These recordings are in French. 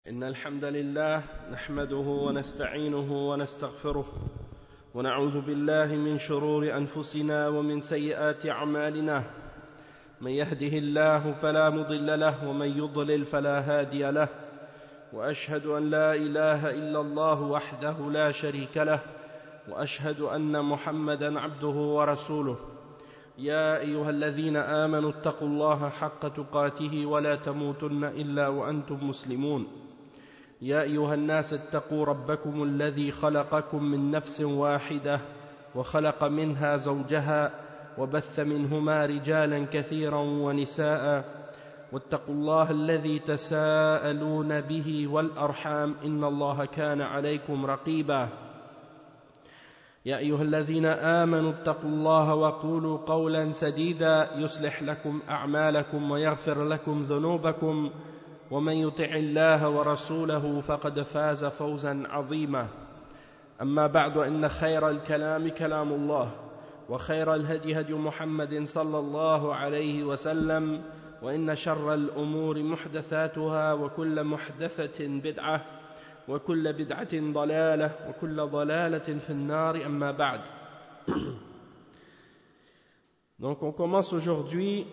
إن الحمد لله نحمده ونستعينه ونستغفره ونعوذ بالله من شرور أنفسنا ومن سيئات أعمالنا من يهده الله فلا مضل له ومن يضلل فلا هادي له وأشهد أن لا إله إلا الله وحده لا شريك له وأشهد أن محمدا عبده ورسوله يا أيها الذين آمنوا اتقوا الله حق تقاته ولا تموتن إلا وأنتم مسلمون يا أيها الناس اتقوا ربكم الذي خلقكم من نفس واحدة وخلق منها زوجها وبث منهما رجالا كثيرا ونساء واتقوا الله الذي تساءلون به والأرحام إن الله كان عليكم رقيبا يا أيها الذين آمنوا اتقوا الله وقولوا قولا سديدا يصلح لكم أعمالكم ويغفر لكم ذنوبكم ومن يطع الله ورسوله فقد فاز فوزا عظيما أما بعد إن خير الكلام كلام الله وخير الهدي هدي محمد صلى الله عليه وسلم وإن شر الأمور محدثاتها وكل محدثة بدعة وكل بدعة ضلالة وكل ضلالة في النار أما بعد. Donc on commence aujourd'hui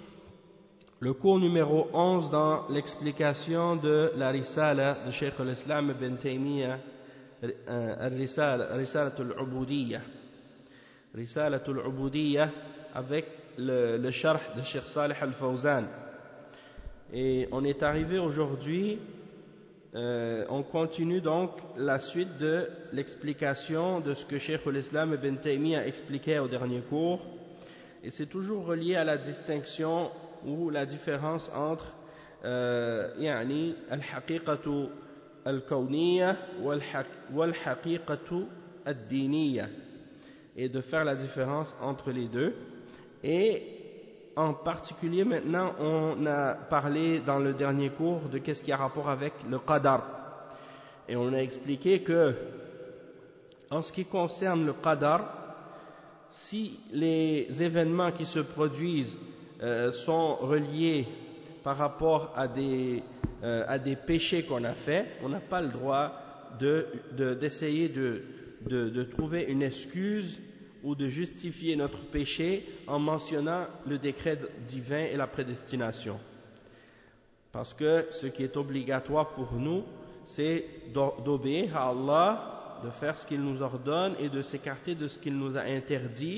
le cours numéro 11 dans l'explication de la Risala de Cheikh al-Islam ibn Taymiyyah, Risalatul Ubudiyya. Risalatul Ubudiyya avec le sharh de Cheikh Salih al-Fawzan. Et on est arrivé aujourd'hui, on continue donc la suite de l'explication de ce que Cheikh al-Islam ibn Taymiyyah expliquait au dernier cours. Et c'est toujours relié à la distinction ou la différence entre يعني الحقيقة الكونية والحقيقة الدينية, et de faire la différence entre les deux. Et en particulier maintenant on a parlé dans le dernier cours de qu'est-ce qui a rapport avec le qadar, et on a expliqué que en ce qui concerne le qadar, si les événements qui se produisent sont reliés par rapport à des péchés qu'on a fait, on n'a pas le droit d'essayer de trouver une excuse ou de justifier notre péché en mentionnant le décret divin et la prédestination. Parce que ce qui est obligatoire pour nous, c'est d'obéir à Allah, de faire ce qu'il nous ordonne et de s'écarter de ce qu'il nous a interdit.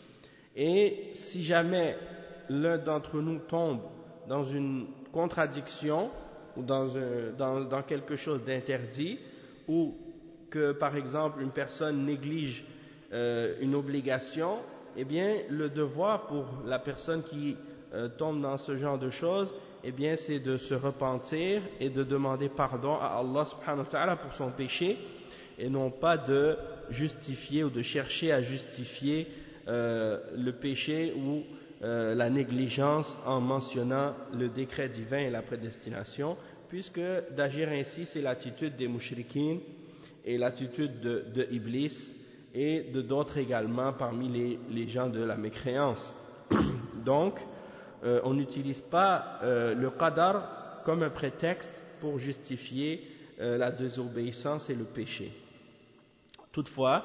Et si jamais l'un d'entre nous tombe dans une contradiction ou dans quelque chose d'interdit, ou que par exemple une personne néglige une obligation, eh bien le devoir pour la personne qui tombe dans ce genre de choses, eh bien c'est de se repentir et de demander pardon à Allah subhanahu wa ta'ala pour son péché, et non pas de justifier ou de chercher à justifier le péché ou la négligence en mentionnant le décret divin et la prédestination, puisque d'agir ainsi c'est l'attitude des mouchriquines et l'attitude de Iblis et de d'autres également parmi les gens de la mécréance. Donc on n'utilise pas le qadar comme un prétexte pour justifier la désobéissance et le péché. Toutefois,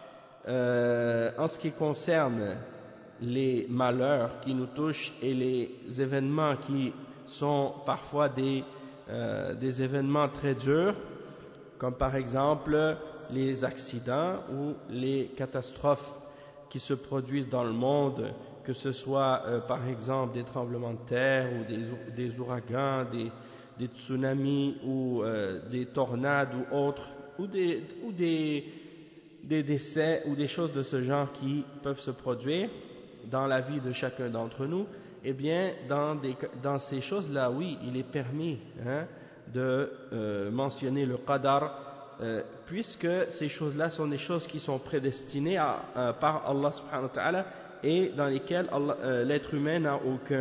en ce qui concerne les malheurs qui nous touchent et les événements qui sont parfois des événements très durs, comme par exemple les accidents ou les catastrophes qui se produisent dans le monde, que ce soit par exemple des tremblements de terre ou des ouragans, des tsunamis ou des tornades ou autres, ou des décès ou des choses de ce genre qui peuvent se produire dans la vie de chacun d'entre nous, eh bien dans ces choses-là, oui, il est permis de mentionner le qadar, puisque ces choses-là sont des choses qui sont prédestinées par Allah subhanahu wa ta'ala, et dans lesquelles l'être humain n'a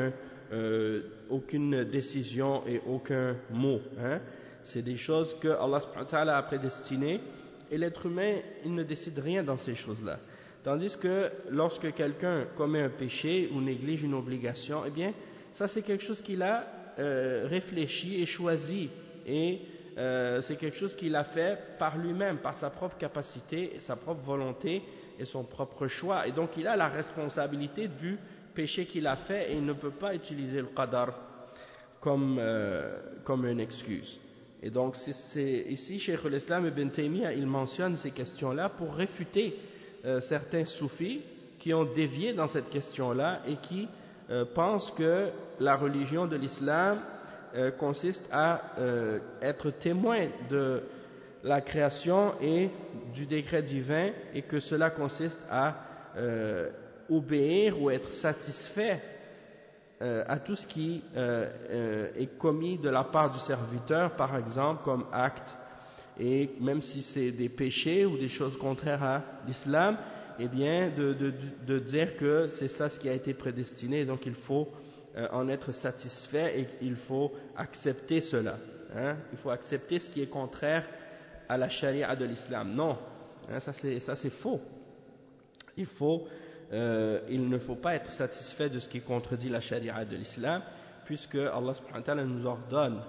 aucune décision et aucun mot. C'est des choses que Allah subhanahu wa ta'ala a prédestinées, et l'être humain, il ne décide rien dans ces choses-là. Tandis que lorsque quelqu'un commet un péché ou néglige une obligation, eh bien, ça c'est quelque chose qu'il a réfléchi et choisi et c'est quelque chose qu'il a fait par lui-même, par sa propre capacité, sa propre volonté et son propre choix. Et donc il a la responsabilité du péché qu'il a fait et il ne peut pas utiliser le qadar comme une excuse. Et donc ici, Cheikh al-Islam Ibn Taymiyyah, il mentionne ces questions-là pour réfuter certains soufis qui ont dévié dans cette question-là et qui pensent que la religion de l'islam consiste à être témoin de la création et du décret divin et que cela consiste à obéir ou être satisfait à tout ce qui est commis de la part du serviteur, par exemple, comme acte, et même si c'est des péchés ou des choses contraires à l'islam, eh bien, de dire que c'est ça ce qui a été prédestiné, donc il faut en être satisfait et il faut accepter cela. Hein? Il faut accepter ce qui est contraire à la charia de l'islam. Non, hein, ça c'est faux. Il ne faut pas être satisfait de ce qui contredit la charia de l'islam, puisque Allah subhanahu wa ta'ala nous ordonne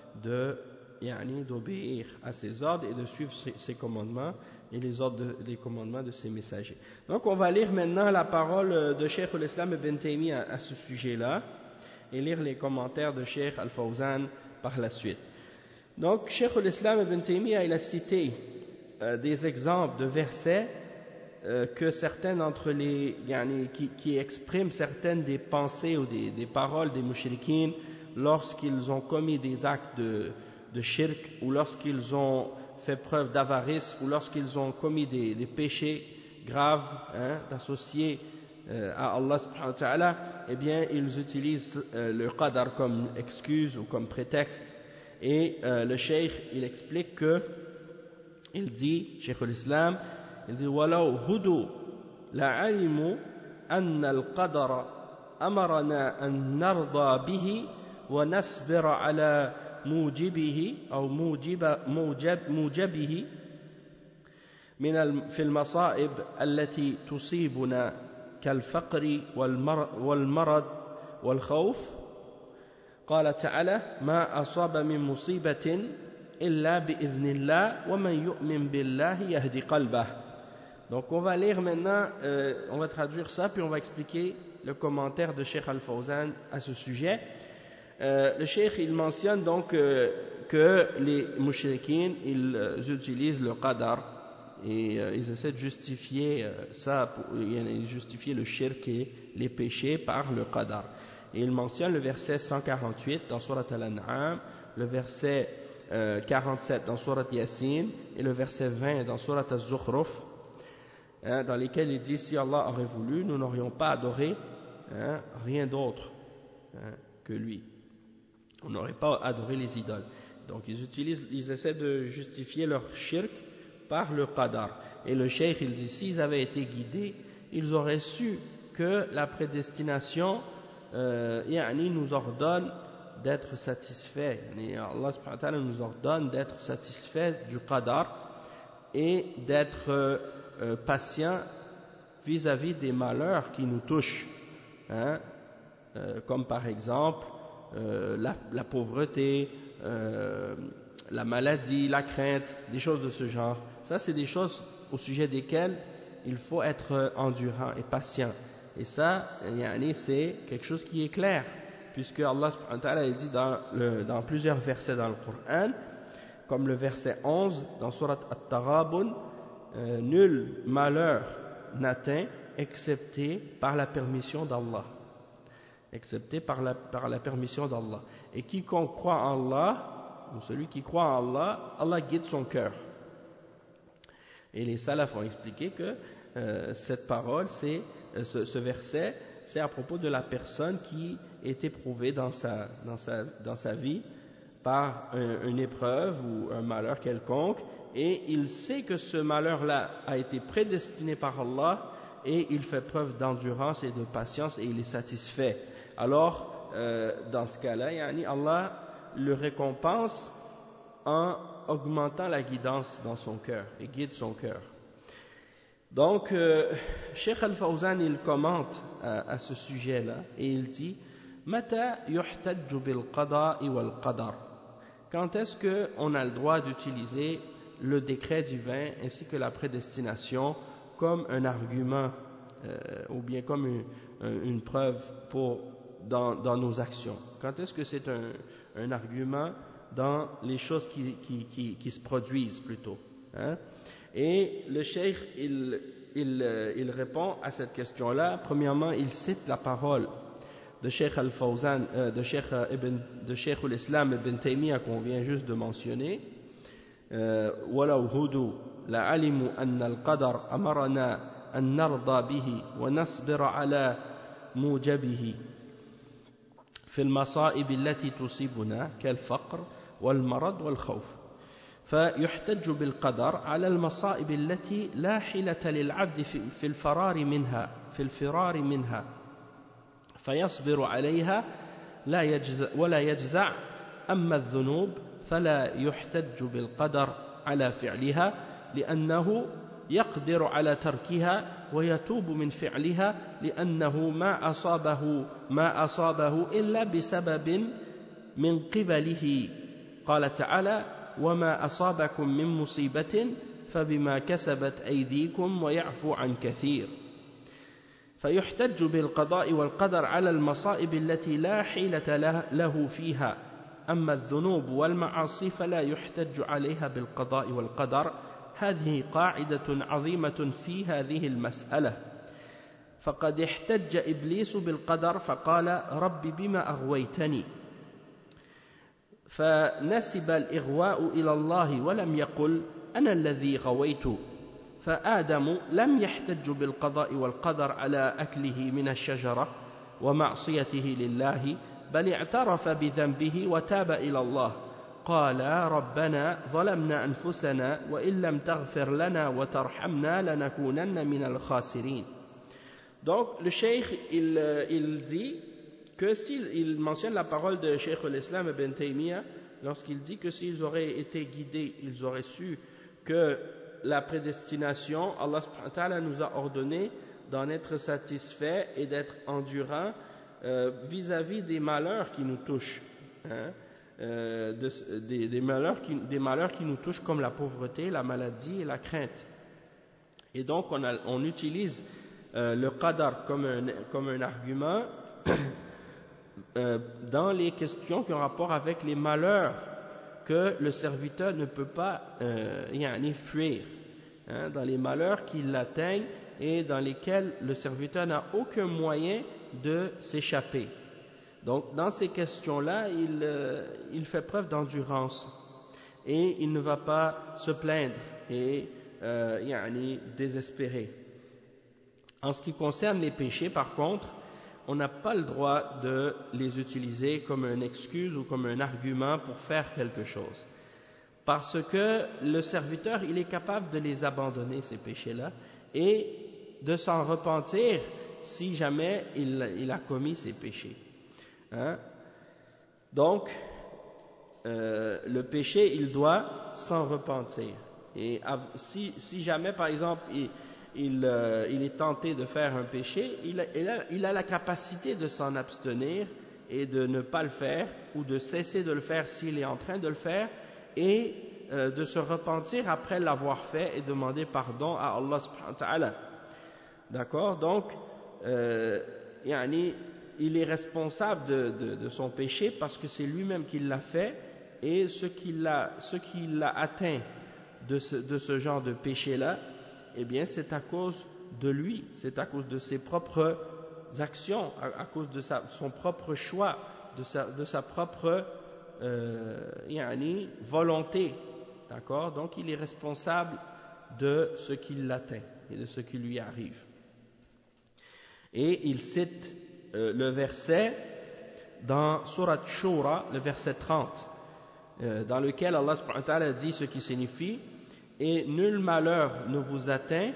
d'obéir à ses ordres et de suivre ses commandements et les commandements de ses messagers. Donc on va lire maintenant la parole de Cheikh al-Islam Ibn Taymiyyah à ce sujet-là et lire les commentaires de Cheikh Al-Fawzan par la suite. Donc Cheikh al-Islam Ibn Taymiyyah, il a cité des exemples de versets que certains d'entre les qui expriment certaines des pensées ou des paroles des mushrikines lorsqu'ils ont commis des actes de shirk ou lorsqu'ils ont fait preuve d'avarice ou lorsqu'ils ont commis des péchés graves, hein, d'associer à Allah subhanahu wa ta'ala, eh bien ils utilisent le qadar comme excuse ou comme prétexte. Et le cheikh, il explique que, il dit, Cheikh al-Islam, il dit وَلَوْ هُدُوا لَعَلِمُوا أَنَّ الْقَدَرَ أَمَرَنَا أَن نَرْضَى بِهِ وَنَصْبِرَ عَلَى موجبه أو موجبه في المصائب التي تصيبنا كالفقر والمرض والخوف. قال تعالى ما أصاب من مصيبة إلا بإذن الله ومن يؤمن بالله يهدي قلبه. Donc on va lire maintenant, on va traduire ça puis on va expliquer le commentaire de Cheikh Al-Fawzan à ce sujet. Le cheikh il mentionne donc que les mushrikines ils utilisent le qadar et ils essaient de justifier justifier le shirk et les péchés par le qadar. Et il mentionne le verset 148 dans Surat Al-An'am, le verset 47 dans Surat Yasin et le verset 20 dans Surat Az-Zukhruf, hein, dans lesquels il dit si Allah aurait voulu nous n'aurions pas adoré rien d'autre que lui. On n'aurait pas adoré les idoles. Donc ils essaient de justifier leur shirk par le qadar. Et le cheikh il dit s'ils avaient été guidés, ils auraient su que la prédestination nous ordonne d'être satisfaits. Allah subhanahu wa ta'ala nous ordonne d'être satisfaits du qadar et d'être patient vis-à-vis des malheurs qui nous touchent, hein, comme par exemple la pauvreté, la maladie, la crainte, des choses de ce genre. Ça, c'est des choses au sujet desquelles il faut être endurant et patient. Et ça, c'est quelque chose qui est clair, puisque Allah subhanahu wa ta'ala il dit dans plusieurs versets dans le Coran, comme le verset 11 dans Surat At-Taghabun, nul malheur n'atteint excepté par la permission d'Allah. Excepté par la permission d'Allah. Et quiconque croit en Allah, ou celui qui croit en Allah, Allah guide son cœur. Et les salafs ont expliqué que cette parole, ce verset, c'est à propos de la personne qui est éprouvée dans sa vie par une épreuve ou un malheur quelconque, et il sait que ce malheur-là a été prédestiné par Allah, et il fait preuve d'endurance et de patience, et il est satisfait. Alors, dans ce cas-là, Allah le récompense en augmentant la guidance dans son cœur, et guide son cœur. Donc, Cheikh Al-Fawzan, il commente à ce sujet-là, et il dit « Mata yuhtajju bil qada'i wal qadar » quand est-ce qu'on a le droit d'utiliser le décret divin ainsi que la prédestination comme un argument ou bien comme une preuve dans nos actions? Quand est-ce que c'est un argument dans les choses qui se produisent plutôt, hein? Et le cheikh il répond à cette question-là. Premièrement, il cite la parole de Cheikh Al-Fawzan, de Cheikh Al-Islam Ibn Taymiyyah qu'on vient juste de mentionner. وَلَوْ هُدُوا لَعَلِمُوا أَنَّ الْقَدَرَ أَمَرَنَا أَن نَرْضَى بِهِ وَنَصْبِرَ عَلَى موجبه في المصائب التي تصيبنا كالفقر والمرض والخوف فيحتج بالقدر على المصائب التي لا حيلة للعبد في الفرار منها فيصبر عليها ولا يجزع. أما الذنوب فلا يحتج بالقدر على فعلها لأنه يقدر على تركها ويتوب من فعلها لأنه ما أصابه إلا بسبب من قبله. قال تعالى وما أصابكم من مصيبة فبما كسبت أيديكم ويعفو عن كثير. فيحتج بالقضاء والقدر على المصائب التي لا حيلة له فيها. أما الذنوب والمعاصي فلا يحتج عليها بالقضاء والقدر. هذه قاعدة عظيمة في هذه المسألة. فقد احتج إبليس بالقدر فقال رب بما أغويتني فنسب الإغواء إلى الله ولم يقل أنا الذي غويت. فآدم لم يحتج بالقضاء والقدر على أكله من الشجرة ومعصيته لله بل اعترف بذنبه وتاب إلى الله. قال ربنا ظلمنا أنفسنا وإن لم تغفر لنا وترحمنا لنكونن من الخاسرين. Donc le cheikh il dit que s'il mentionne la parole de Cheikh al-Islam Ibn Taymiyyah lorsqu'il dit que s'ils auraient été guidés, ils auraient su que la prédestination, Allah subhanahu wa ta'ala nous a ordonné d'en être satisfait et d'être endurant vis-à-vis des malheurs qui nous touchent, hein, des malheurs qui nous touchent comme la pauvreté, la maladie et la crainte. Et donc on utilise le qadar comme un argument dans les questions qui ont rapport avec les malheurs que le serviteur ne peut pas fuir, hein, dans les malheurs qui l'atteignent et dans lesquels le serviteur n'a aucun moyen de s'échapper. Donc dans ces questions-là, il fait preuve d'endurance et il ne va pas se plaindre et désespérer. En ce qui concerne les péchés, par contre, on n'a pas le droit de les utiliser comme une excuse ou comme un argument pour faire quelque chose. Parce que le serviteur, il est capable de les abandonner, ces péchés-là, et de s'en repentir si jamais il a commis ces péchés. Hein? Donc, le péché, il doit s'en repentir. Et si jamais, par exemple, il est tenté de faire un péché, il a la capacité de s'en abstenir et de ne pas le faire, ou de cesser de le faire s'il est en train de le faire, et de se repentir après l'avoir fait et demander pardon à Allah subhanahu wa ta'ala. D'accord? Donc, il est responsable de son péché parce que c'est lui-même qui l'a fait, et ce qui l'a atteint de ce genre de péché-là, eh bien c'est à cause de lui, c'est à cause de ses propres actions, à cause de son propre choix, de sa propre volonté. D'accord? Donc il est responsable de ce qui l'atteint et de ce qui lui arrive. Et il cite le verset dans Surat Shura, le verset 30, dans lequel Allah subhanahu wa ta'ala dit ce qui signifie « Et nul malheur ne vous atteint,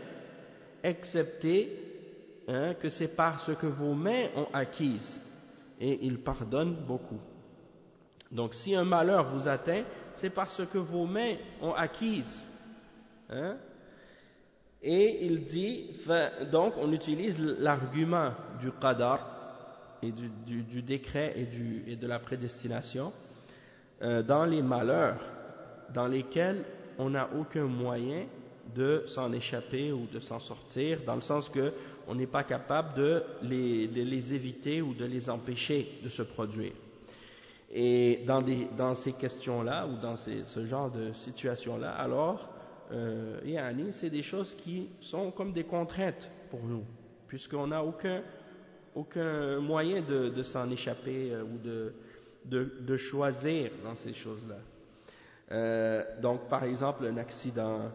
excepté que c'est par ce que vos mains ont acquise, et il pardonne beaucoup. » Donc si un malheur vous atteint, c'est parce que vos mains ont acquise. Hein? Et il dit, donc on utilise l'argument du qadar et du décret et de la prédestination dans les malheurs dans lesquels on n'a aucun moyen de s'en échapper ou de s'en sortir, dans le sens que on n'est pas capable de les éviter ou de les empêcher de se produire. Et dans ces questions-là ou dans ce genre de situation-là, alors c'est des choses qui sont comme des contraintes pour nous, puisqu'on n'a aucun moyen de s'en échapper ou de choisir dans ces choses-là. Donc par exemple un accident,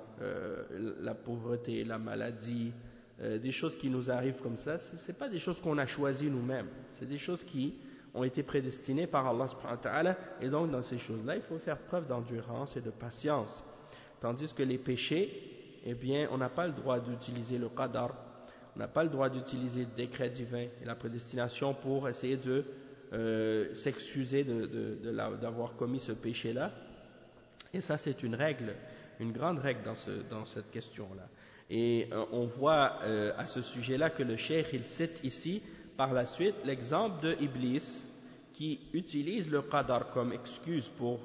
la pauvreté, la maladie, des choses qui nous arrivent comme ça, c'est pas des choses qu'on a choisies nous-mêmes, c'est des choses qui ont été prédestinées par Allah subhanahu wa ta'ala, et donc dans ces choses-là il faut faire preuve d'endurance et de patience, tandis que les péchés, eh bien on n'a pas le droit d'utiliser le qadar, on n'a pas le droit d'utiliser le décret divin et la prédestination pour essayer de s'excuser d'avoir commis ce péché-là. Et ça, c'est une règle, une grande règle dans cette question-là. Et on voit à ce sujet-là que le cheikh, il cite ici, par la suite, l'exemple de Iblis, qui utilise le qadar comme excuse pour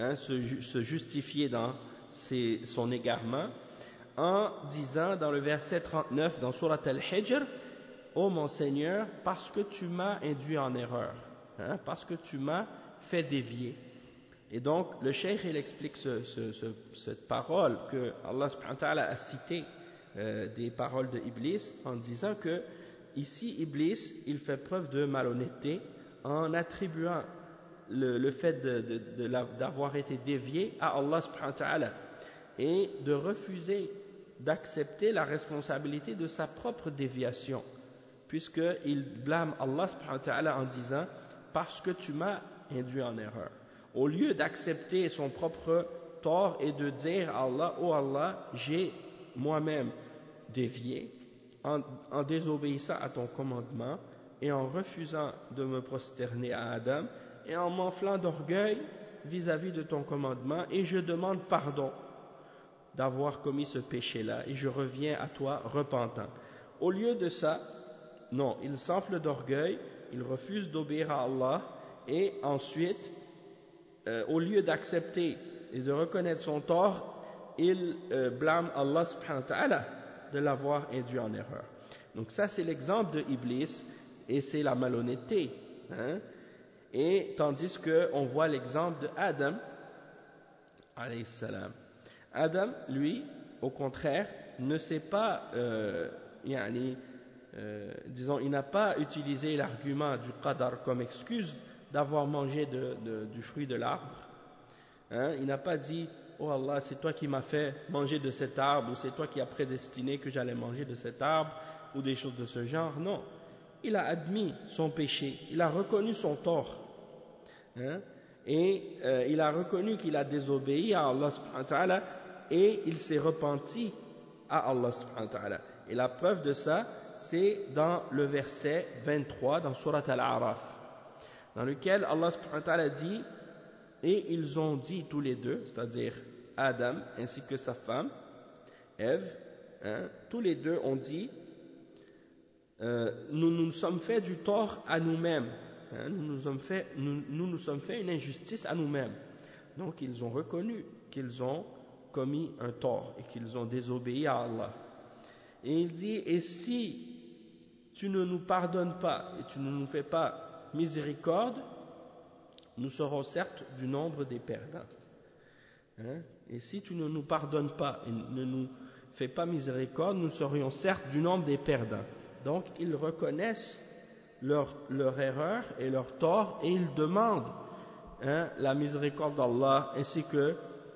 se justifier dans son égarement, en disant dans le verset 39, dans Surat Al-Hijr, « Ô mon Seigneur, parce que tu m'as induit en erreur, parce que tu m'as fait dévier. » Et donc, le cheikh, il explique cette parole que Allah subhanahu wa ta'ala a citée des paroles de Iblis en disant que ici, Iblis, il fait preuve de malhonnêteté en attribuant le fait d'avoir été dévié à Allah subhanahu wa ta'ala et de refuser d'accepter la responsabilité de sa propre déviation, puisqu'il blâme Allah subhanahu wa ta'ala en disant « parce que tu m'as induit en erreur ». Au lieu d'accepter son propre tort et de dire à Allah, « Oh Allah, j'ai moi-même dévié en désobéissant à ton commandement et en refusant de me prosterner à Adam et en m'enflant d'orgueil vis-à-vis de ton commandement, et je demande pardon d'avoir commis ce péché-là et je reviens à toi repentant. » Au lieu de ça, non, il s'enfle d'orgueil, il refuse d'obéir à Allah et ensuite, au lieu d'accepter et de reconnaître son tort, il blâme Allah subhanahu wa ta'ala de l'avoir induit en erreur. Donc ça, c'est l'exemple de Iblis et c'est la malhonnêteté. Et tandis qu'on voit l'exemple de Adam, alayhi salam. Adam, lui, au contraire, ne sait pas, disons, il n'a pas utilisé l'argument du qadar comme excuse d'avoir mangé du fruit de l'arbre. Il n'a pas dit « Oh Allah, c'est toi qui m'as fait manger de cet arbre » ou « c'est toi qui as prédestiné que j'allais manger de cet arbre » ou des choses de ce genre. Non, il a admis son péché, il a reconnu son tort. Et il a reconnu qu'il a désobéi à Allah subhanahu wa ta'ala et il s'est repenti à Allah subhanahu wa ta'ala. Et la preuve de ça, c'est dans le verset 23 dans Surat Al-A'raf, dans lequel Allah subhanahu wa ta'ala dit « Et ils ont dit tous les deux, c'est-à-dire Adam ainsi que sa femme, Ève, tous les deux ont dit nous nous sommes fait du tort à nous-mêmes, nous nous sommes fait une injustice à nous-mêmes. » Donc ils ont reconnu qu'ils ont commis un tort et qu'ils ont désobéi à Allah. Et il dit « Et si tu ne nous pardonnes pas et tu ne nous fais pas miséricorde, nous serons certes du nombre des perdants. » Et si tu ne nous pardonnes pas et ne nous fais pas miséricorde, nous serions certes du nombre des perdants. Donc ils reconnaissent leur erreur et leur tort et ils demandent la miséricorde d'Allah ainsi que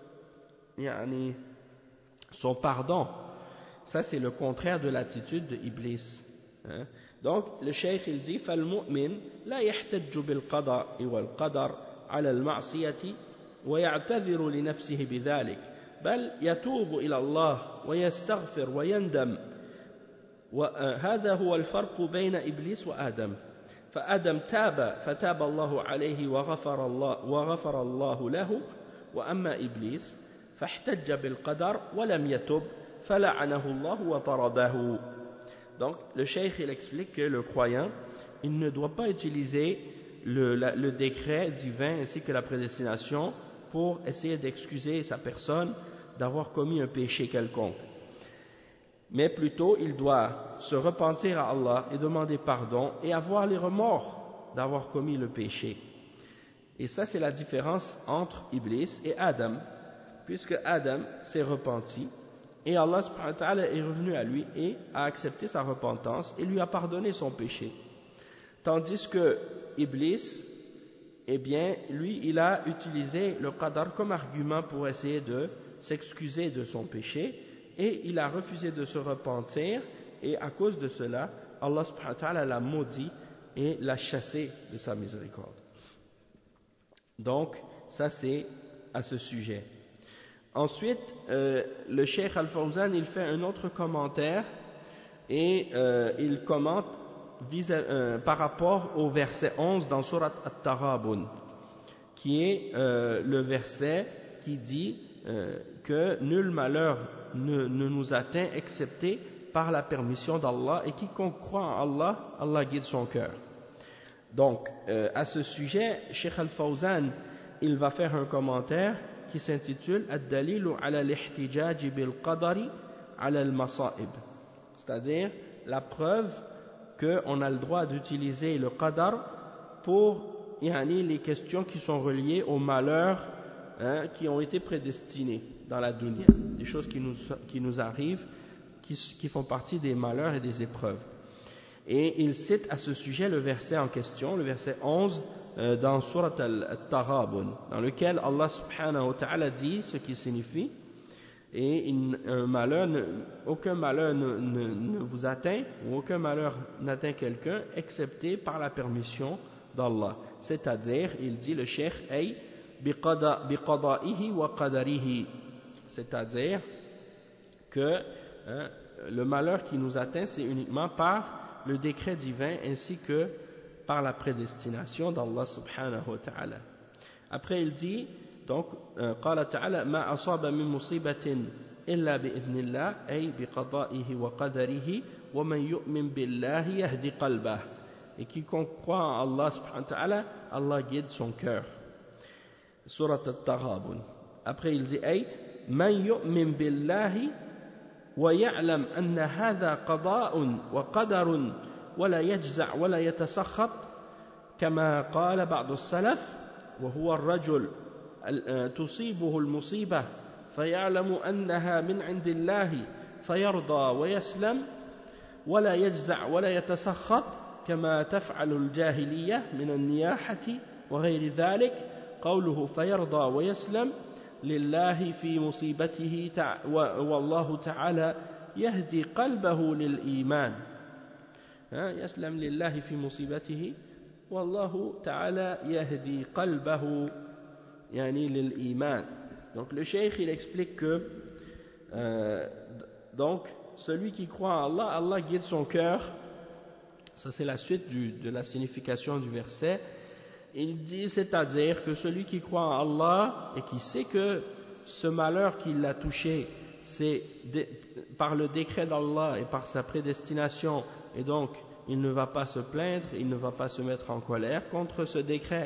son pardon. Ça c'est le contraire de l'attitude de Iblis. Donc le cheikh il dit فالمؤمن لا يحتج بالقضاء والقدر على المعصية ويعتذر لنفسه بذلك بل يتوب إلى الله ويستغفر ويندم. وهذا هو الفرق بين إبليس وآدم. فآدم تاب فتاب الله عليه وغفر الله له، وأما إبليس فاحتج بالقدر ولم يتب فلعنه الله وطرده. Donc le cheikh il explique que le croyant il ne doit pas utiliser le décret divin ainsi que la prédestination pour essayer d'excuser sa personne d'avoir commis un péché quelconque. Mais plutôt, il doit se repentir à Allah et demander pardon et avoir les remords d'avoir commis le péché. Et ça, c'est la différence entre Iblis et Adam, puisque Adam s'est repenti et Allah subhanahu wa ta'ala est revenu à lui et a accepté sa repentance et lui a pardonné son péché. Tandis que Iblis, eh bien, lui, il a utilisé le qadar comme argument pour essayer de s'excuser de son péché et il a refusé de se repentir et à cause de cela, Allah subhanahu wa ta'ala l'a maudit et l'a chassé de sa miséricorde. Donc, ça c'est à ce sujet. Ensuite, le Cheikh Al-Fawzan, il fait un autre commentaire et il commente par rapport au verset 11 dans Surat At-Taghabun, qui est le verset qui dit que nul malheur ne nous atteint excepté par la permission d'Allah et quiconque croit en Allah, Allah guide son cœur. Donc, à ce sujet, Cheikh Al-Fawzan, il va faire un commentaire qui s'intitule Ad-dalilu ala al-ihtijaj bil-qadari ala al-masa'ib, c'est-à-dire la preuve qu'on a le droit d'utiliser le qadar pour les questions qui sont reliées aux malheurs qui ont été prédestinés dans la dunya, des choses qui nous arrivent, qui font partie des malheurs et des épreuves. Et il cite à ce sujet le verset en question, le verset 11 dans Surat Al-Taghabun, dans lequel Allah subhanahu wa ta'ala dit ce qui signifie et aucun malheur ne vous atteint ou aucun malheur n'atteint quelqu'un excepté par la permission d'Allah. C'est-à-dire, il dit le cheikh ay biqada'ihi wa qadarihi, c'est-à-dire que le malheur qui nous atteint c'est uniquement par le décret divin ainsi que par la prédestination d'Allah subhanahu wa ta'ala. Après il dit donc قال تعالى ما أصاب من مصيبة إلا بإذن الله أي بقضائه وقدره ومن يؤمن بالله يهدي قلبه, et quiconque croit en Allah subhanahu wa ta'ala, Allah guide son cœur. Surat At-Taghabun. Après il dit أي من يؤمن بالله ويعلم أن هذا قضاء وقدر ولا يجزع ولا يتسخط كما قال بعض السلف وهو الرجل تصيبه المصيبة فيعلم أنها من عند الله فيرضى ويسلم ولا يجزع ولا يتسخط كما تفعل الجاهلية من النياحة وغير ذلك. قوله فيرضى ويسلم لله في مصيبته والله تعالى يهدي قلبه للإيمان. يسلم لله في مصيبته والله تعالى يهدي قلبه يعني للإيمان. Donc le cheikh il explique que donc celui qui croit en Allah, Allah guide son cœur. Ça c'est la suite de la signification du verset. Il dit, c'est-à-dire que celui qui croit en Allah et qui sait que ce malheur qui l'a touché, c'est par le décret d'Allah et par sa prédestination, et donc il ne va pas se plaindre, il ne va pas se mettre en colère contre ce décret.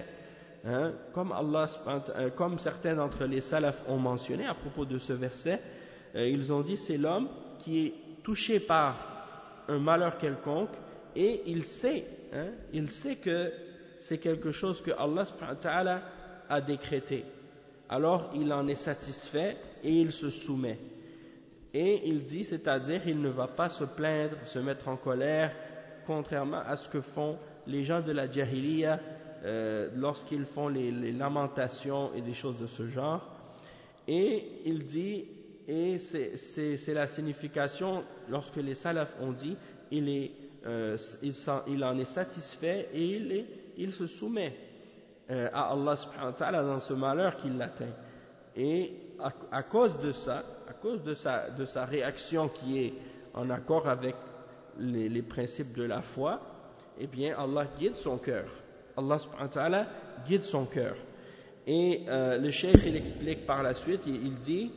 Comme certains d'entre les salafs ont mentionné à propos de ce verset, ils ont dit c'est l'homme qui est touché par un malheur quelconque et il sait que c'est quelque chose que Allah subhanahu wa ta'ala a décrété. Alors il en est satisfait et il se soumet. Et il dit, c'est-à-dire il ne va pas se plaindre, se mettre en colère, contrairement à ce que font les gens de la jahiliya lorsqu'ils font les lamentations et des choses de ce genre. Et il dit, et c'est la signification, lorsque les salafs ont dit, il en est satisfait et il se soumet à Allah subhanahu wa ta'ala dans ce malheur qui l'atteint. Et à cause de ça, à cause de sa réaction qui est en accord avec les principes de la foi, eh bien Allah guide son cœur. Allah subhanahu wa ta'ala guide son cœur. Et le cheikh il explique par la suite, il dit,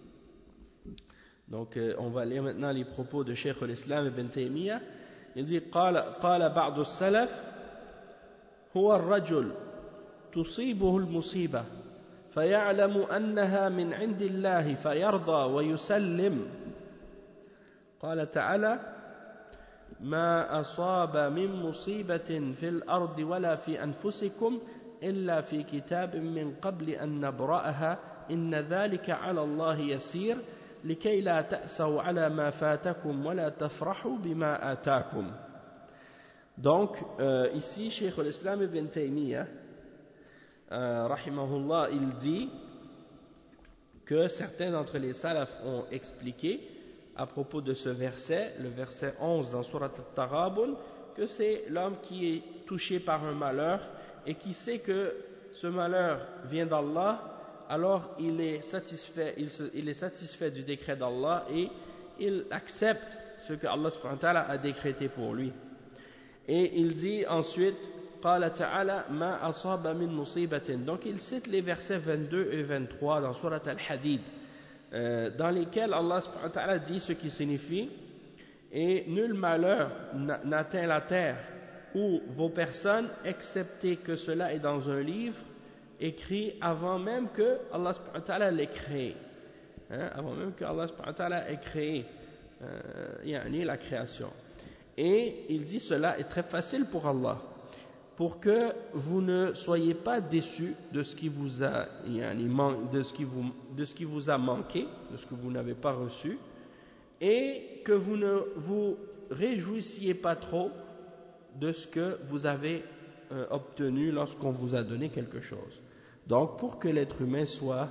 donc on va lire maintenant les propos de Cheikh al-Islam ibn Taymiyyah. Il dit قال بعض السلف هو الرجل تصيبه المصيبة فيعلم أنها من عند الله فيرضى ويسلم. قال تعالى: ما أصاب من مصيبة في الأرض ولا في أنفسكم إلا في كتاب من قبل أن نبرأها إن ذلك على الله يسير لكي لا تأسوا على ما فاتكم ولا تفرحوا بما آتاكم. Donc ici Cheikh al-Islam ibn Taymiyyah rahimahullah, il dit que certains d'entre les salafs ont expliqué à propos de ce verset, le verset 11 dans Surat al-Taghabun, que c'est l'homme qui est touché par un malheur et qui sait que ce malheur vient d'Allah, alors il est satisfait du décret d'Allah et il accepte ce que Allah subhanahu wa ta'ala a décrété pour lui. Et il dit ensuite: قال تعالى ما أصاب من مصيبة. Donc il cite les versets 22 et 23 dans Surat al-Hadid, dans lesquels Allah subhanahu wa ta'ala dit ce qui signifie: et nul malheur n'atteint la terre ou vos personnes, excepté que cela est dans un livre écrit avant même que Allah subhanahu wa ta'ala l'ait créé, avant même que Allah subhanahu wa ta'ala ait créé la création. Et il dit cela est très facile pour Allah, pour que vous ne soyez pas déçus de ce qui vous a de ce qui vous a manqué, de ce que vous n'avez pas reçu, et que vous ne vous réjouissiez pas trop de ce que vous avez obtenu lorsqu'on vous a donné quelque chose. Donc pour que l'être humain soit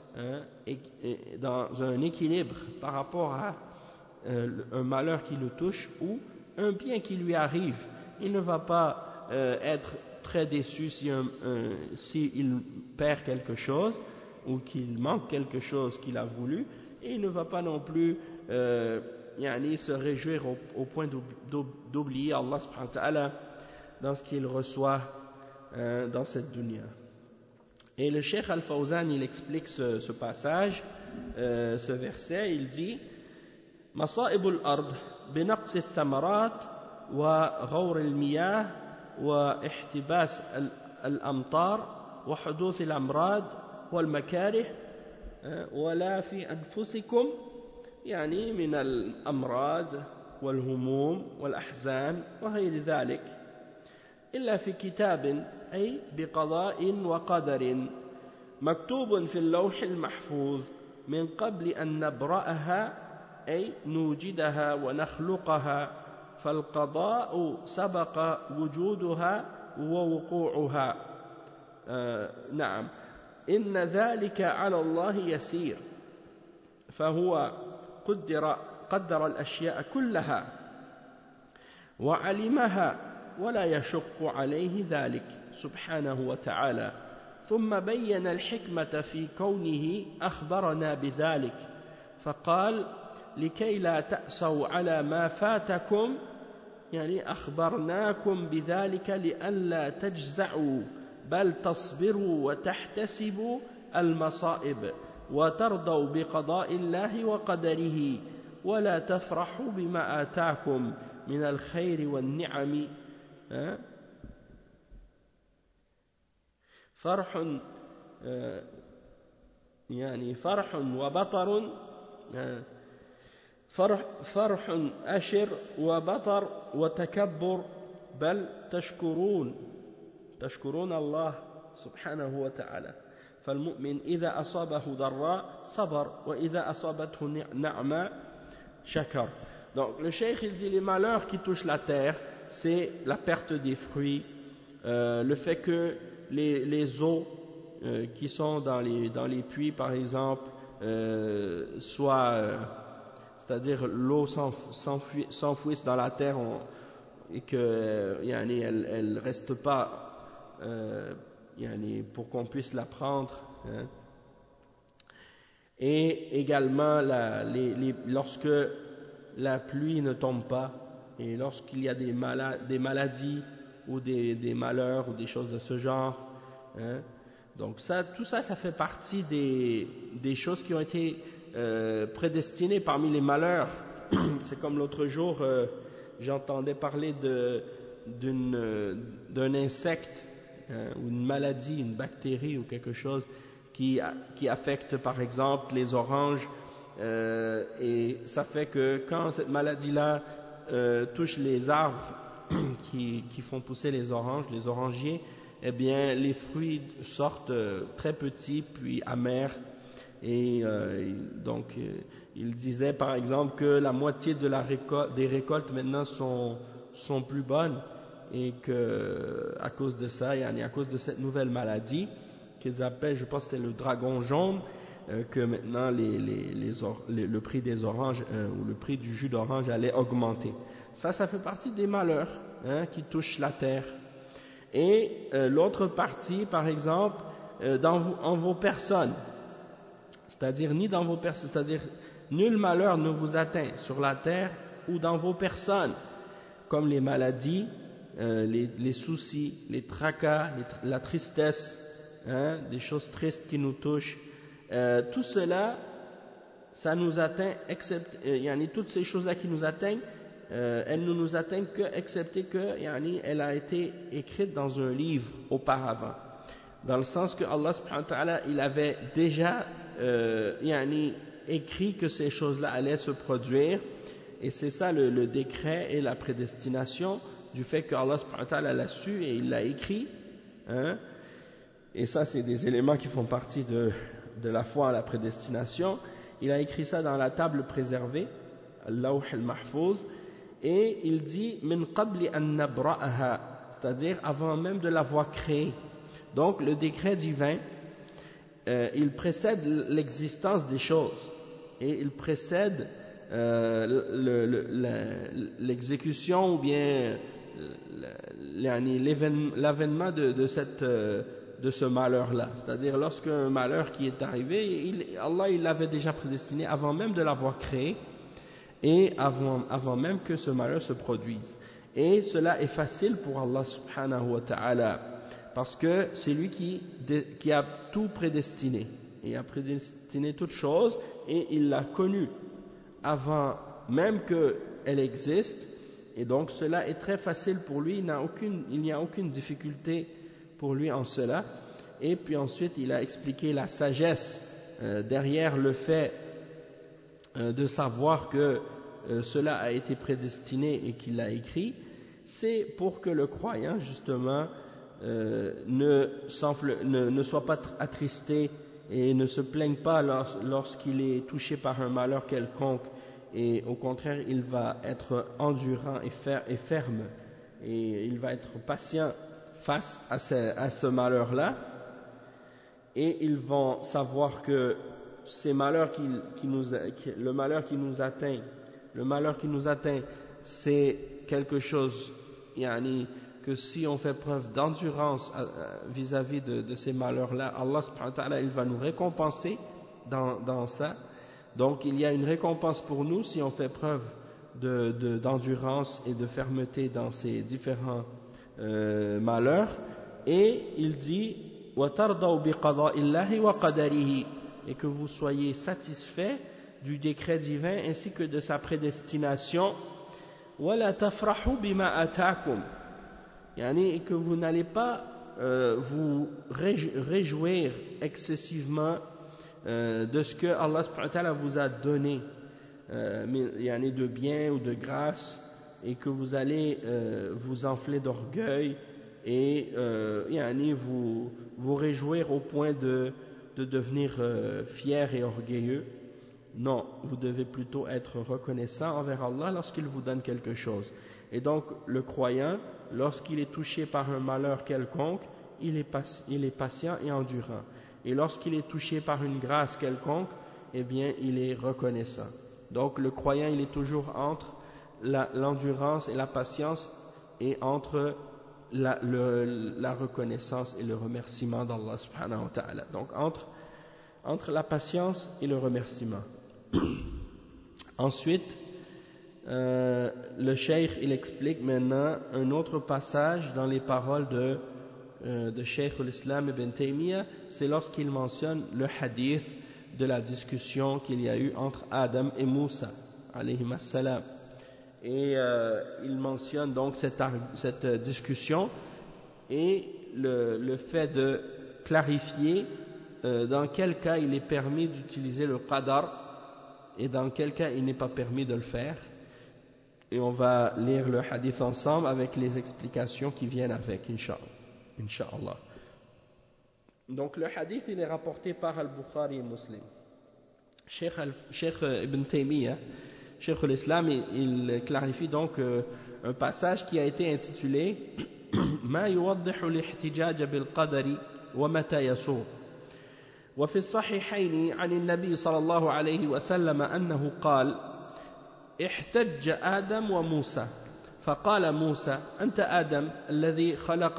dans un équilibre par rapport à un malheur qui le touche ou un bien qui lui arrive, il ne va pas être très déçu s'il perd quelque chose ou qu'il manque quelque chose qu'il a voulu, et il ne va pas non plus se réjouir au point d'oublier Allah subhanahu wa ta'ala dans ce qu'il reçoit dans cette dunya. Et le Cheikh Al-Fawzan, il explique ce passage, ce verset, il dit: مصائب الأرض بنقص الثمرات وغور المياه واحتباس الأمطار وحدوث الأمراض والمكاره ولا في أنفسكم، يعني من الأمراض والهموم والأحزان وغير ذلك، إلا في كتاب أي بقضاء وقدر مكتوب في اللوح المحفوظ من قبل أن نبرأها أي نوجدها ونخلقها، فالقضاء سبق وجودها ووقوعها. نعم، إن ذلك على الله يسير، فهو قدر الأشياء كلها وعلمها ولا يشق عليه ذلك سبحانه وتعالى، ثم بين الحكمة في كونه أخبرنا بذلك فقال: لكي لا تأسوا على ما فاتكم، يعني أخبرناكم بذلك لئلا تجزعوا بل تصبروا وتحتسبوا المصائب وترضوا بقضاء الله وقدره ولا تفرحوا بما آتاكم من الخير والنعم فرح وبطر فرح أشر وبطر وتكبر، بل تشكرون الله سبحانه وتعالى. فالمؤمن إذا أصابه ضراء صبر وإذا أصابته نعمة شكر. Donc le cheikh il dit les malheurs qui touchent la terre, c'est la perte des fruits, le fait que les eaux qui sont dans les puits par exemple c'est-à-dire l'eau s'enfouisse dans la terre et que elle reste pas pour qu'on puisse la prendre, et également lorsque la pluie ne tombe pas et lorsqu'il y a des maladies ou des malheurs ou des choses de ce genre, donc tout ça fait partie des choses qui ont été prédestinées parmi les malheurs. C'est comme l'autre jour j'entendais parler d'un insecte ou une maladie, une bactérie ou quelque chose qui affecte par exemple les oranges, et ça fait que quand cette maladie-là touche les arbres qui font pousser les oranges, les orangiers, eh bien les fruits sortent très petits puis amers. Et donc il disait par exemple que la moitié de des récoltes maintenant sont plus bonnes, et que à cause de ça, à cause de cette nouvelle maladie qu'ils appellent, je pense que c'était le dragon jaune, que maintenant le prix des oranges ou le prix du jus d'orange allait augmenter. Ça fait partie des malheurs qui touchent la terre. Et l'autre partie, par exemple, en vos personnes, c'est-à-dire nul malheur ne vous atteint sur la terre ou dans vos personnes, comme les maladies, les soucis, les tracas, la tristesse, des choses tristes qui nous touchent. Tout cela, ça nous atteint, toutes ces choses-là qui nous atteignent, elles ne nous atteignent que, excepté que elle a été écrite dans un livre auparavant, dans le sens que Allah subhanahu wa ta'ala, il avait déjà écrit que ces choses-là allaient se produire, et c'est ça le décret et la prédestination du fait que Allah subhanahu wa ta'ala l'a su et il l'a écrit, et ça c'est des éléments qui font partie de la foi à la prédestination. Il a écrit ça dans la table préservée, al-Lawh al-Mahfouz, et il dit min qabli an nabra'aha, c'est-à-dire avant même de l'avoir créé. Donc le décret divin, il précède l'existence des choses, et il précède l'exécution ou bien l'avènement de ce malheur-là. C'est-à-dire lorsqu'un malheur qui est arrivé, Allah il l'avait déjà prédestiné avant même de l'avoir créé, et avant même que ce malheur se produise. Et cela est facile pour Allah subhanahu wa ta'ala, parce que c'est lui qui a tout prédestiné. Il a prédestiné toute chose, et il l'a connue avant même qu'elle existe, et donc cela est très facile pour lui, il n'y a aucune difficulté pour lui en cela. Et puis ensuite il a expliqué la sagesse derrière le fait de savoir que cela a été prédestiné et qu'il l'a écrit. C'est pour que le croyant justement ne soit pas attristé et ne se plaigne pas lorsqu'il est touché par un malheur quelconque, et au contraire il va être endurant et ferme, et il va être patient face à ce malheur-là, et ils vont savoir que ces malheurs le malheur qui nous atteint, c'est quelque chose, que si on fait preuve d'endurance vis-à-vis de ces malheurs-là, Allah subhanahu wa ta'ala, il va nous récompenser dans ça. Donc il y a une récompense pour nous si on fait preuve d'endurance et de fermeté dans ces différents malheurs. Et il dit وَتَرْضَوْا بِقَضَاءِ اللَّهِ وَقَدَرِهِ, et que vous soyez satisfaits du décret divin ainsi que de sa prédestination. وَلَا تَفْرَحُوا بِمَا أَتَاكُمْ, et que vous n'allez pas vous réjouir excessivement de ce que Allah subhanahu wa ta'ala vous a donné de bien ou de grâce, et que vous allez vous enfler d'orgueil et vous réjouir au point de devenir fier et orgueilleux. Non, vous devez plutôt être reconnaissant envers Allah lorsqu'il vous donne quelque chose. Et donc le croyant, lorsqu'il est touché par un malheur quelconque, il est patient et endurant. Et lorsqu'il est touché par une grâce quelconque, eh bien il est reconnaissant. Donc le croyant, il est toujours entre l'endurance et la patience, et entre la reconnaissance et le remerciement d'Allah subhanahu wa ta'ala. Donc entre la patience et le remerciement. Ensuite, le cheikh il explique maintenant un autre passage dans les paroles de Cheikh al-Islam ibn Taymiyyah. C'est lorsqu'il mentionne le hadith de la discussion qu'il y a eu entre Adam et Moussa alayhim as-salam. Et il mentionne donc cette discussion, et le fait de clarifier dans quel cas il est permis d'utiliser le qadar et dans quel cas il n'est pas permis de le faire. Et on va lire le hadith ensemble avec les explications qui viennent avec, Inch'Allah. Donc le hadith, il est rapporté par Al-Bukhari et Muslim. Cheikh Ibn Taymiyyah, Cheikh l'Islam, il clarifie donc un passage qui a été intitulé ما يوضح الاحتجاج بالقدر ومتى يسوغ. وفي الصحيحين عن النبي صلى الله عليه وسلم أنه قال احتج آدم وموسى فقال موسى أنت آدم الذي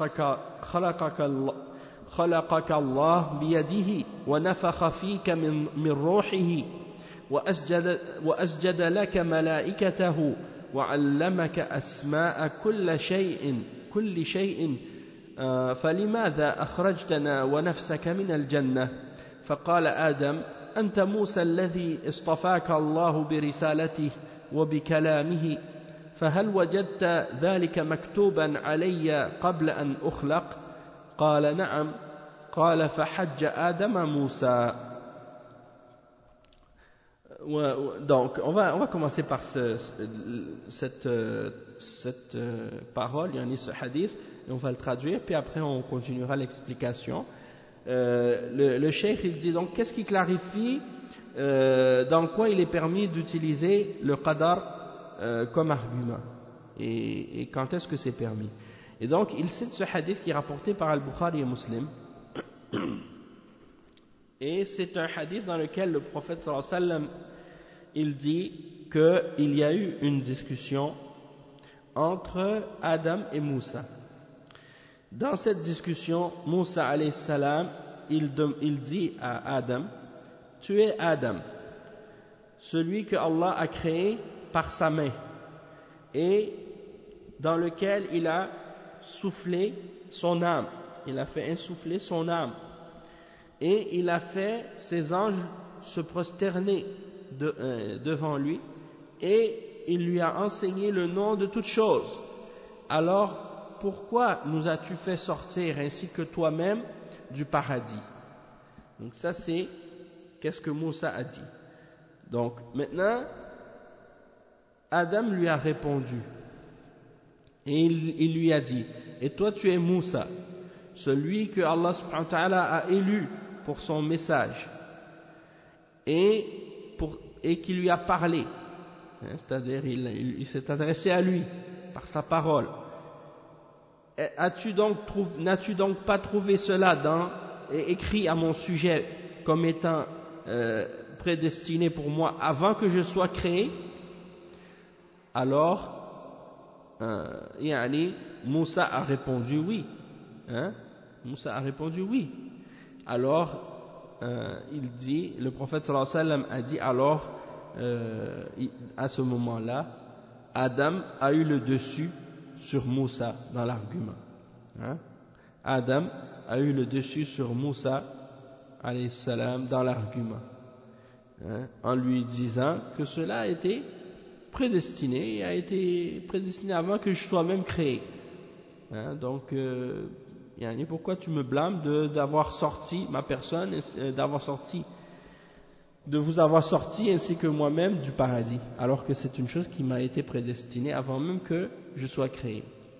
خلقك الله بيده ونفخ فيك من روحه وأسجد لك ملائكته وعلمك أسماء كل شيء فلماذا أخرجتنا ونفسك من الجنة؟ فقال آدم أنت موسى الذي اصطفاك الله برسالته وبكلامه فهل وجدت ذلك مكتوبا علي قبل أن أخلق؟ قال نعم. قال فحج آدم موسى. Donc on va commencer par cette parole, ce hadith, et on va le traduire, puis après on continuera l'explication. Le cheikh il dit donc qu'est-ce qui clarifie dans quoi il est permis d'utiliser le qadar comme argument et quand est-ce que c'est permis. Et donc il cite ce hadith qui est rapporté par Al-Bukhari et Muslim, et c'est un hadith dans lequel le prophète sallallahu alayhi wa sallam il dit qu'il y a eu une discussion entre Adam et Moussa. Dans cette discussion, Moussa alayhi salam, il dit à Adam, tu es Adam, celui que Allah a créé par sa main et dans lequel il a soufflé son âme, il a fait insouffler son âme et il a fait ses anges se prosterner devant lui et il lui a enseigné le nom de toutes choses. Alors pourquoi nous as-tu fait sortir ainsi que toi-même du paradis? Donc ça c'est qu'est-ce que Moussa a dit. Donc maintenant Adam lui a répondu et il lui a dit, et toi tu es Moussa, celui que Allah subhanahu wa ta'ala a élu pour son message et qui lui a parlé, c'est-à-dire il s'est adressé à lui par sa parole. N'as-tu donc pas trouvé cela écrit à mon sujet comme étant prédestiné pour moi avant que je sois créé? Alors Moussa a répondu oui. Moussa a répondu oui. Alors il dit, le prophète sallallahu alayhi wa sallam a dit alors à ce moment-là, Adam a eu le dessus sur Moussa dans l'argument. Adam a eu le dessus sur Moussa alayhi salam dans l'argument, en lui disant que cela a été prédestiné avant que je sois même créé. Donc pourquoi tu me blâmes d'avoir sorti ma personne, de vous avoir sorti ainsi que moi-même du paradis, alors que c'est une chose qui m'a été prédestinée avant même que je sois créé.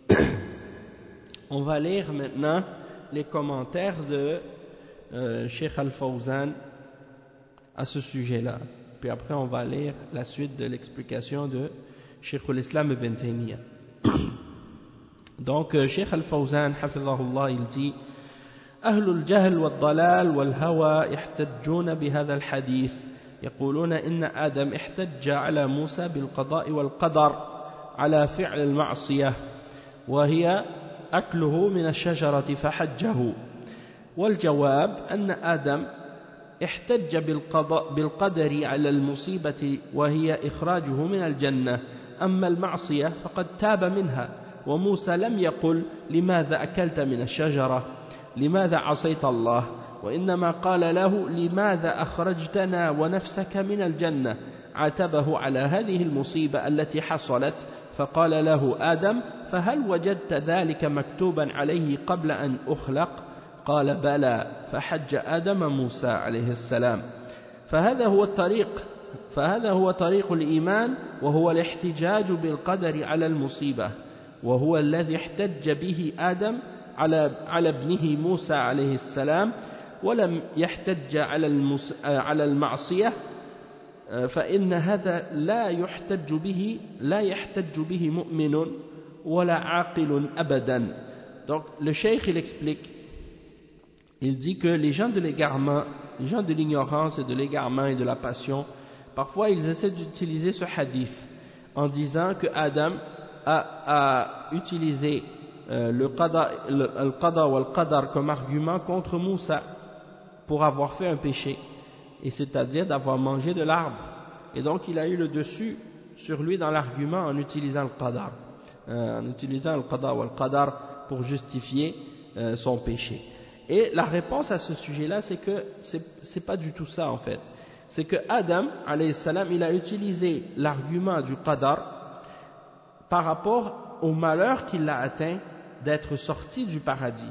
On va lire maintenant les commentaires de Cheikh Al-Fawzan à ce sujet-là. Puis après on va lire la suite de l'explication de Cheikh l'Islam Ibn Taymiyyah. Donc Cheikh Al-Fawzan hafidhahullah il dit أهل الجهل والضلال والهوى يحتجون بهذا الحديث يقولون إن آدم احتج على موسى بالقضاء والقدر على فعل المعصية وهي أكله من الشجرة فحجه. والجواب أن آدم احتج بالقدر على المصيبة وهي إخراجه من الجنة، أما المعصية فقد تاب منها. وموسى لم يقل لماذا أكلت من الشجرة، لماذا عصيت الله، وإنما قال له لماذا أخرجتنا ونفسك من الجنة، عاتبه على هذه المصيبة التي حصلت فقال له آدم فهل وجدت ذلك مكتوبا عليه قبل أن أخلق قال بلى فحج آدم موسى عليه السلام فهذا هو طريق الإيمان وهو الاحتجاج بالقدر على المصيبة وهو الذي احتج به آدم على ابنه موسى عليه السلام ولم يحتج على المعصية فإن هذا لا يحتج به مؤمن ولا عاقل أبدا. Donc le cheikh il explique, il dit que les gens de l'égarement, les gens de l'ignorance et de l'égarement et de la passion, parfois ils essaient d'utiliser ce hadith en disant que Adam a utilisé le qada ou le qadar comme argument contre Moussa pour avoir fait un péché, et c'est-à-dire d'avoir mangé de l'arbre, et donc il a eu le dessus sur lui dans l'argument en utilisant le qadar, ou le qadar pour justifier son péché. Et la réponse à ce sujet-là, c'est que c'est pas du tout ça en fait. C'est que Adam, alayhi salam, il a utilisé l'argument du qadar par rapport au malheur qui l'a atteint d'être sorti du paradis,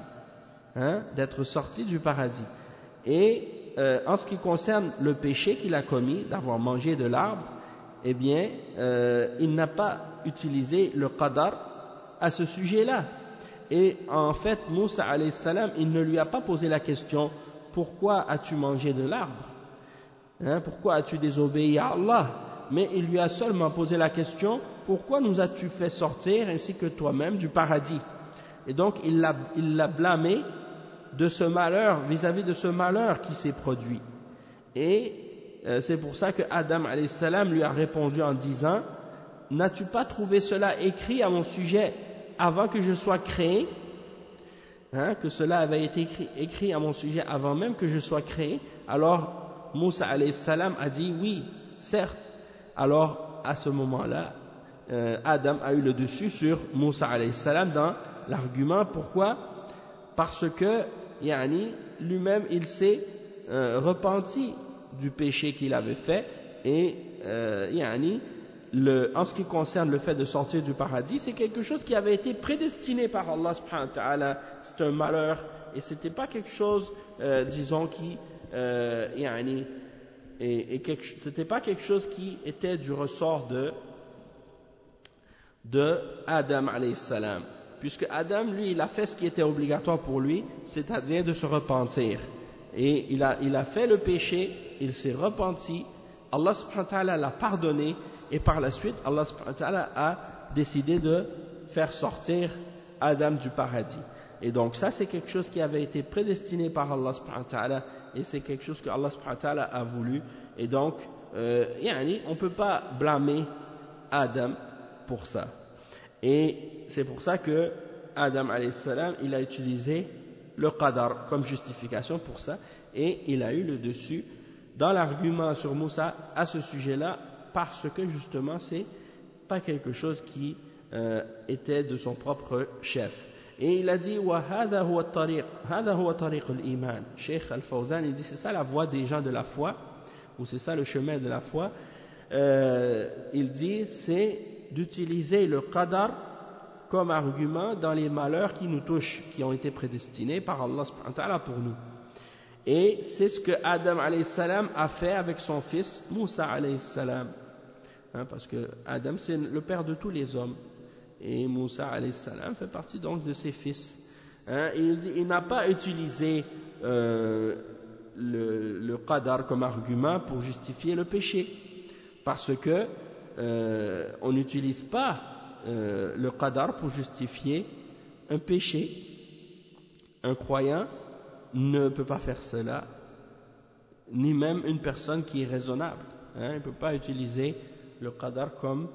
Et en ce qui concerne le péché qu'il a commis d'avoir mangé de l'arbre, eh bien, il n'a pas utilisé le qadar à ce sujet-là. Et en fait, Moussa alayhi salam, il ne lui a pas posé la question « Pourquoi as-tu mangé de l'arbre ? Pourquoi as-tu désobéi à Allah ?» Mais il lui a seulement posé la question « Pourquoi nous as-tu fait sortir ainsi que toi-même du paradis ?» Et donc il l'a blâmé de ce malheur, vis-à-vis de ce malheur qui s'est produit. Et c'est pour ça que Adam alayhi salam lui a répondu en disant « N'as-tu pas trouvé cela écrit à mon sujet avant que je sois créé, que cela avait été écrit à mon sujet avant même que je sois créé ?» Alors Moussa alayhi salam a dit « Oui, certes. » Alors à ce moment-là, Adam a eu le dessus sur Moussa alayhi salam dans l'argument. Pourquoi? Parce que lui-même il s'est repenti du péché qu'il avait fait, et en ce qui concerne le fait de sortir du paradis, c'est quelque chose qui avait été prédestiné par Allah subhanahu wa ta'ala. C'est un malheur, et c'était pas quelque chose disons qui c'était pas quelque chose qui était du ressort de Adam alayhi salam, puisque Adam, lui, il a fait ce qui était obligatoire pour lui, c'est-à-dire de se repentir. Et il a fait le péché, il s'est repenti, Allah subhanahu wa ta'ala l'a pardonné, et par la suite, Allah subhanahu wa ta'ala a décidé de faire sortir Adam du paradis. Et donc ça, c'est quelque chose qui avait été prédestiné par Allah subhanahu wa ta'ala, et c'est quelque chose que Allah subhanahu wa ta'ala a voulu. Et donc, on ne peut pas blâmer Adam pour ça. Et c'est pour ça que Adam alayhi salam, il a utilisé le qadar comme justification pour ça, et il a eu le dessus dans l'argument sur Moussa à ce sujet-là, parce que justement c'est pas quelque chose qui était de son propre chef. Et il a dit wa hadha huwa tariq al-iman. Cheikh Al-Fawzan, il dit c'est ça la voie des gens de la foi, ou c'est ça le chemin de la foi. Il dit c'est d'utiliser le qadar comme argument dans les malheurs qui nous touchent, qui ont été prédestinés par Allah subhanahu wa ta'ala pour nous. Et c'est ce que Adam alayhi salam a fait avec son fils Moussa alayhi salam, parce que Adam c'est le père de tous les hommes, et Moussa alayhi salam fait partie donc de ses fils. Il n'a pas utilisé le qadar comme argument pour justifier le péché, parce que on n'utilise pas le qadar pour justifier un péché. Un croyant ne peut pas faire cela, ni même une personne qui est raisonnable. Il ne peut pas utiliser le qadar comme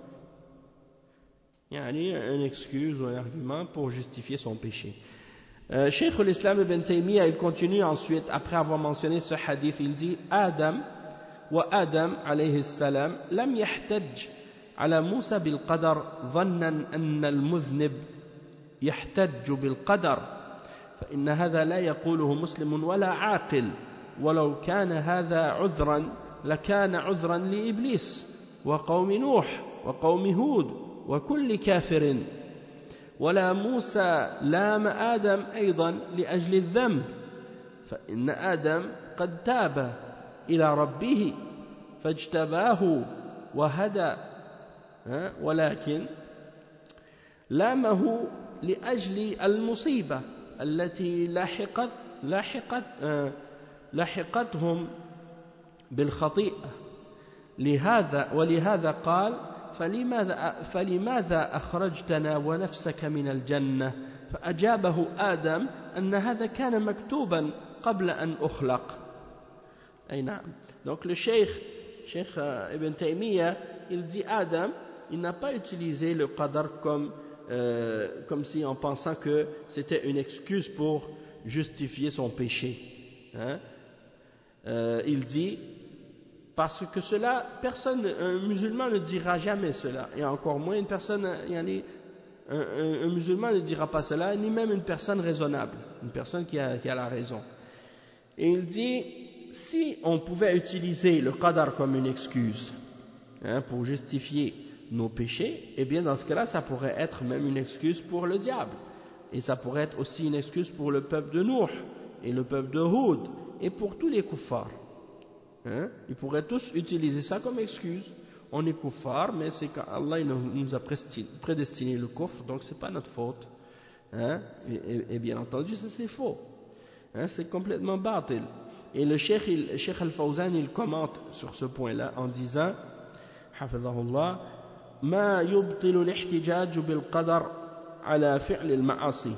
une excuse ou un argument pour justifier son péché. Cheikh al-Islam ibn Taymiyyah, il continue ensuite, après avoir mentionné ce hadith, il dit Adam alayhi salam lam yahtaj ala Musa bil qadar dhannan anna al-mudhnib yahtaj bil qadar فإن هذا لا يقوله مسلم ولا عاقل ولو كان هذا عذرا لكان عذرا لإبليس وقوم نوح وقوم هود وكل كافر ولا موسى لام آدم أيضا لأجل الذنب فإن آدم قد تاب إلى ربه فاجتباه وهدى ولكن لامه لأجل المصيبة التي لاحقتهم بالخطيئة ولهذا قال فلماذا أخرجتنا ونفسك من الجنة فأجابه آدم أن هذا كان مكتوبا قبل أن أخلق أي نعم. Donc le Cheikh Ibn Taymiyyah il dit Adam il n'a pas utilisé le qadar comme si en pensant que c'était une excuse pour justifier son péché il dit parce que cela un musulman ne dira jamais cela et encore moins une personne un musulman ne dira pas cela ni même une personne raisonnable une personne qui a la raison et il dit si on pouvait utiliser le qadar comme une excuse pour justifier nos péchés, eh bien dans ce cas-là, ça pourrait être même une excuse pour le diable. Et ça pourrait être aussi une excuse pour le peuple de Nuh et le peuple de Hud et pour tous les kuffars. Ils pourraient tous utiliser ça comme excuse. On est kuffar, mais c'est quand Allah nous a prédestiné le kufr, donc c'est pas notre faute. Et bien entendu, ça c'est faux. C'est complètement batil. Et le Cheikh Al-Fawzan, il commente sur ce point-là en disant Hafidhahullah ما يبطل الاحتجاج بالقدر على فعل المعاصي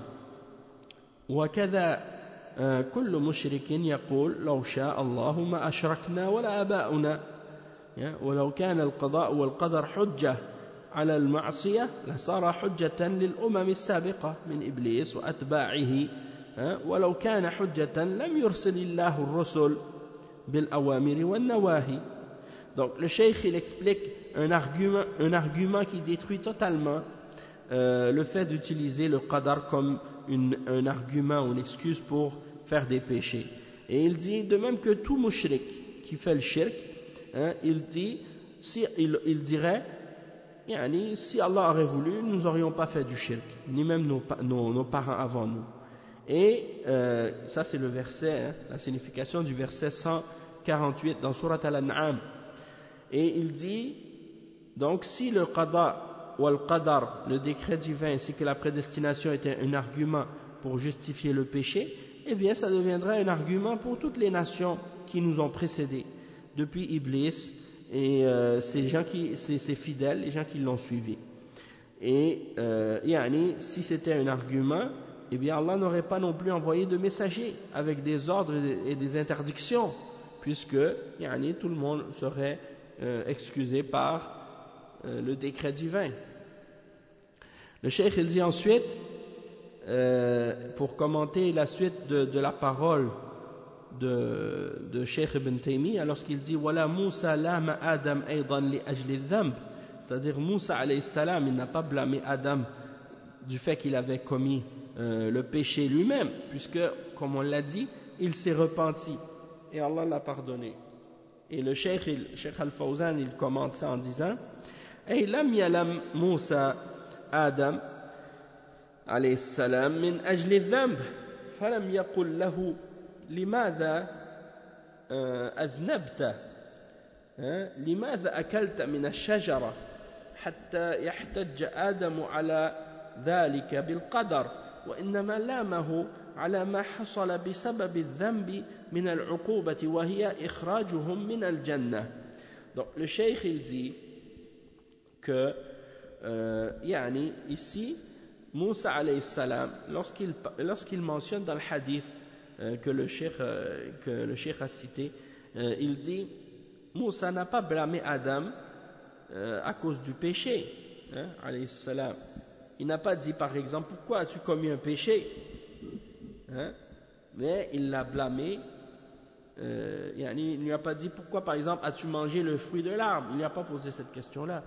وكذا كل مشرك يقول لو شاء الله ما أشركنا ولا آباؤنا ولو كان القضاء والقدر حجة على المعصية لصار حجة للأمم السابقة من إبليس وأتباعه ولو كان حجة لم يرسل الله الرسل بالأوامر والنواهي. Donc le cheikh il explique un argument qui détruit totalement le fait d'utiliser le qadar comme un argument ou une excuse pour faire des péchés. Et il dit de même que tout mushrik qui fait le shirk, il dirait si Allah aurait voulu, nous n'aurions pas fait du shirk, ni même nos parents avant nous. Et ça c'est le verset, la signification du verset 148 dans Surat Al-An'am. Et il dit, donc si le qada ou al-qadar, le décret divin, ainsi que la prédestination était un argument pour justifier le péché, eh bien ça deviendrait un argument pour toutes les nations qui nous ont précédés, depuis Iblis et ces fidèles, les gens qui l'ont suivi. Et si c'était un argument, eh bien Allah n'aurait pas non plus envoyé de messagers avec des ordres et des interdictions, puisque tout le monde serait excusé par le décret divin. Le cheikh il dit ensuite pour commenter la suite de la parole de Cheikh Ibn Taymiyyah lorsqu'il dit wala Moussa lama Adam aydan li ajli dhanb, c'est-à-dire Moussa alayhi salam il n'a pas blâmé Adam du fait qu'il avait commis le péché lui-même, puisque comme on l'a dit il s'est repenti et Allah l'a pardonné. Et le Cheikh Al-Fawzan il commente ça en disant أي لم يلم موسى آدم عليه السلام من أجل الذنب فلم يقل له لماذا أذنبت لماذا أكلت من الشجرة حتى يحتج آدم على ذلك بالقدر وإنما لامه على ما حصل بسبب الذنب من العقوبة وهي إخراجهم من الجنة. Donc le cheikh il dit que ici Moussa alayhi salam lorsqu'il mentionne dans le hadith que le cheikh a cité, il dit Moussa n'a pas blâmé Adam à cause du péché alayhi salam. Il n'a pas dit par exemple pourquoi as-tu commis un péché, mais il l'a blâmé. Il ne lui a pas dit pourquoi par exemple as-tu mangé le fruit de l'arbre, il ne lui a pas posé cette question-là.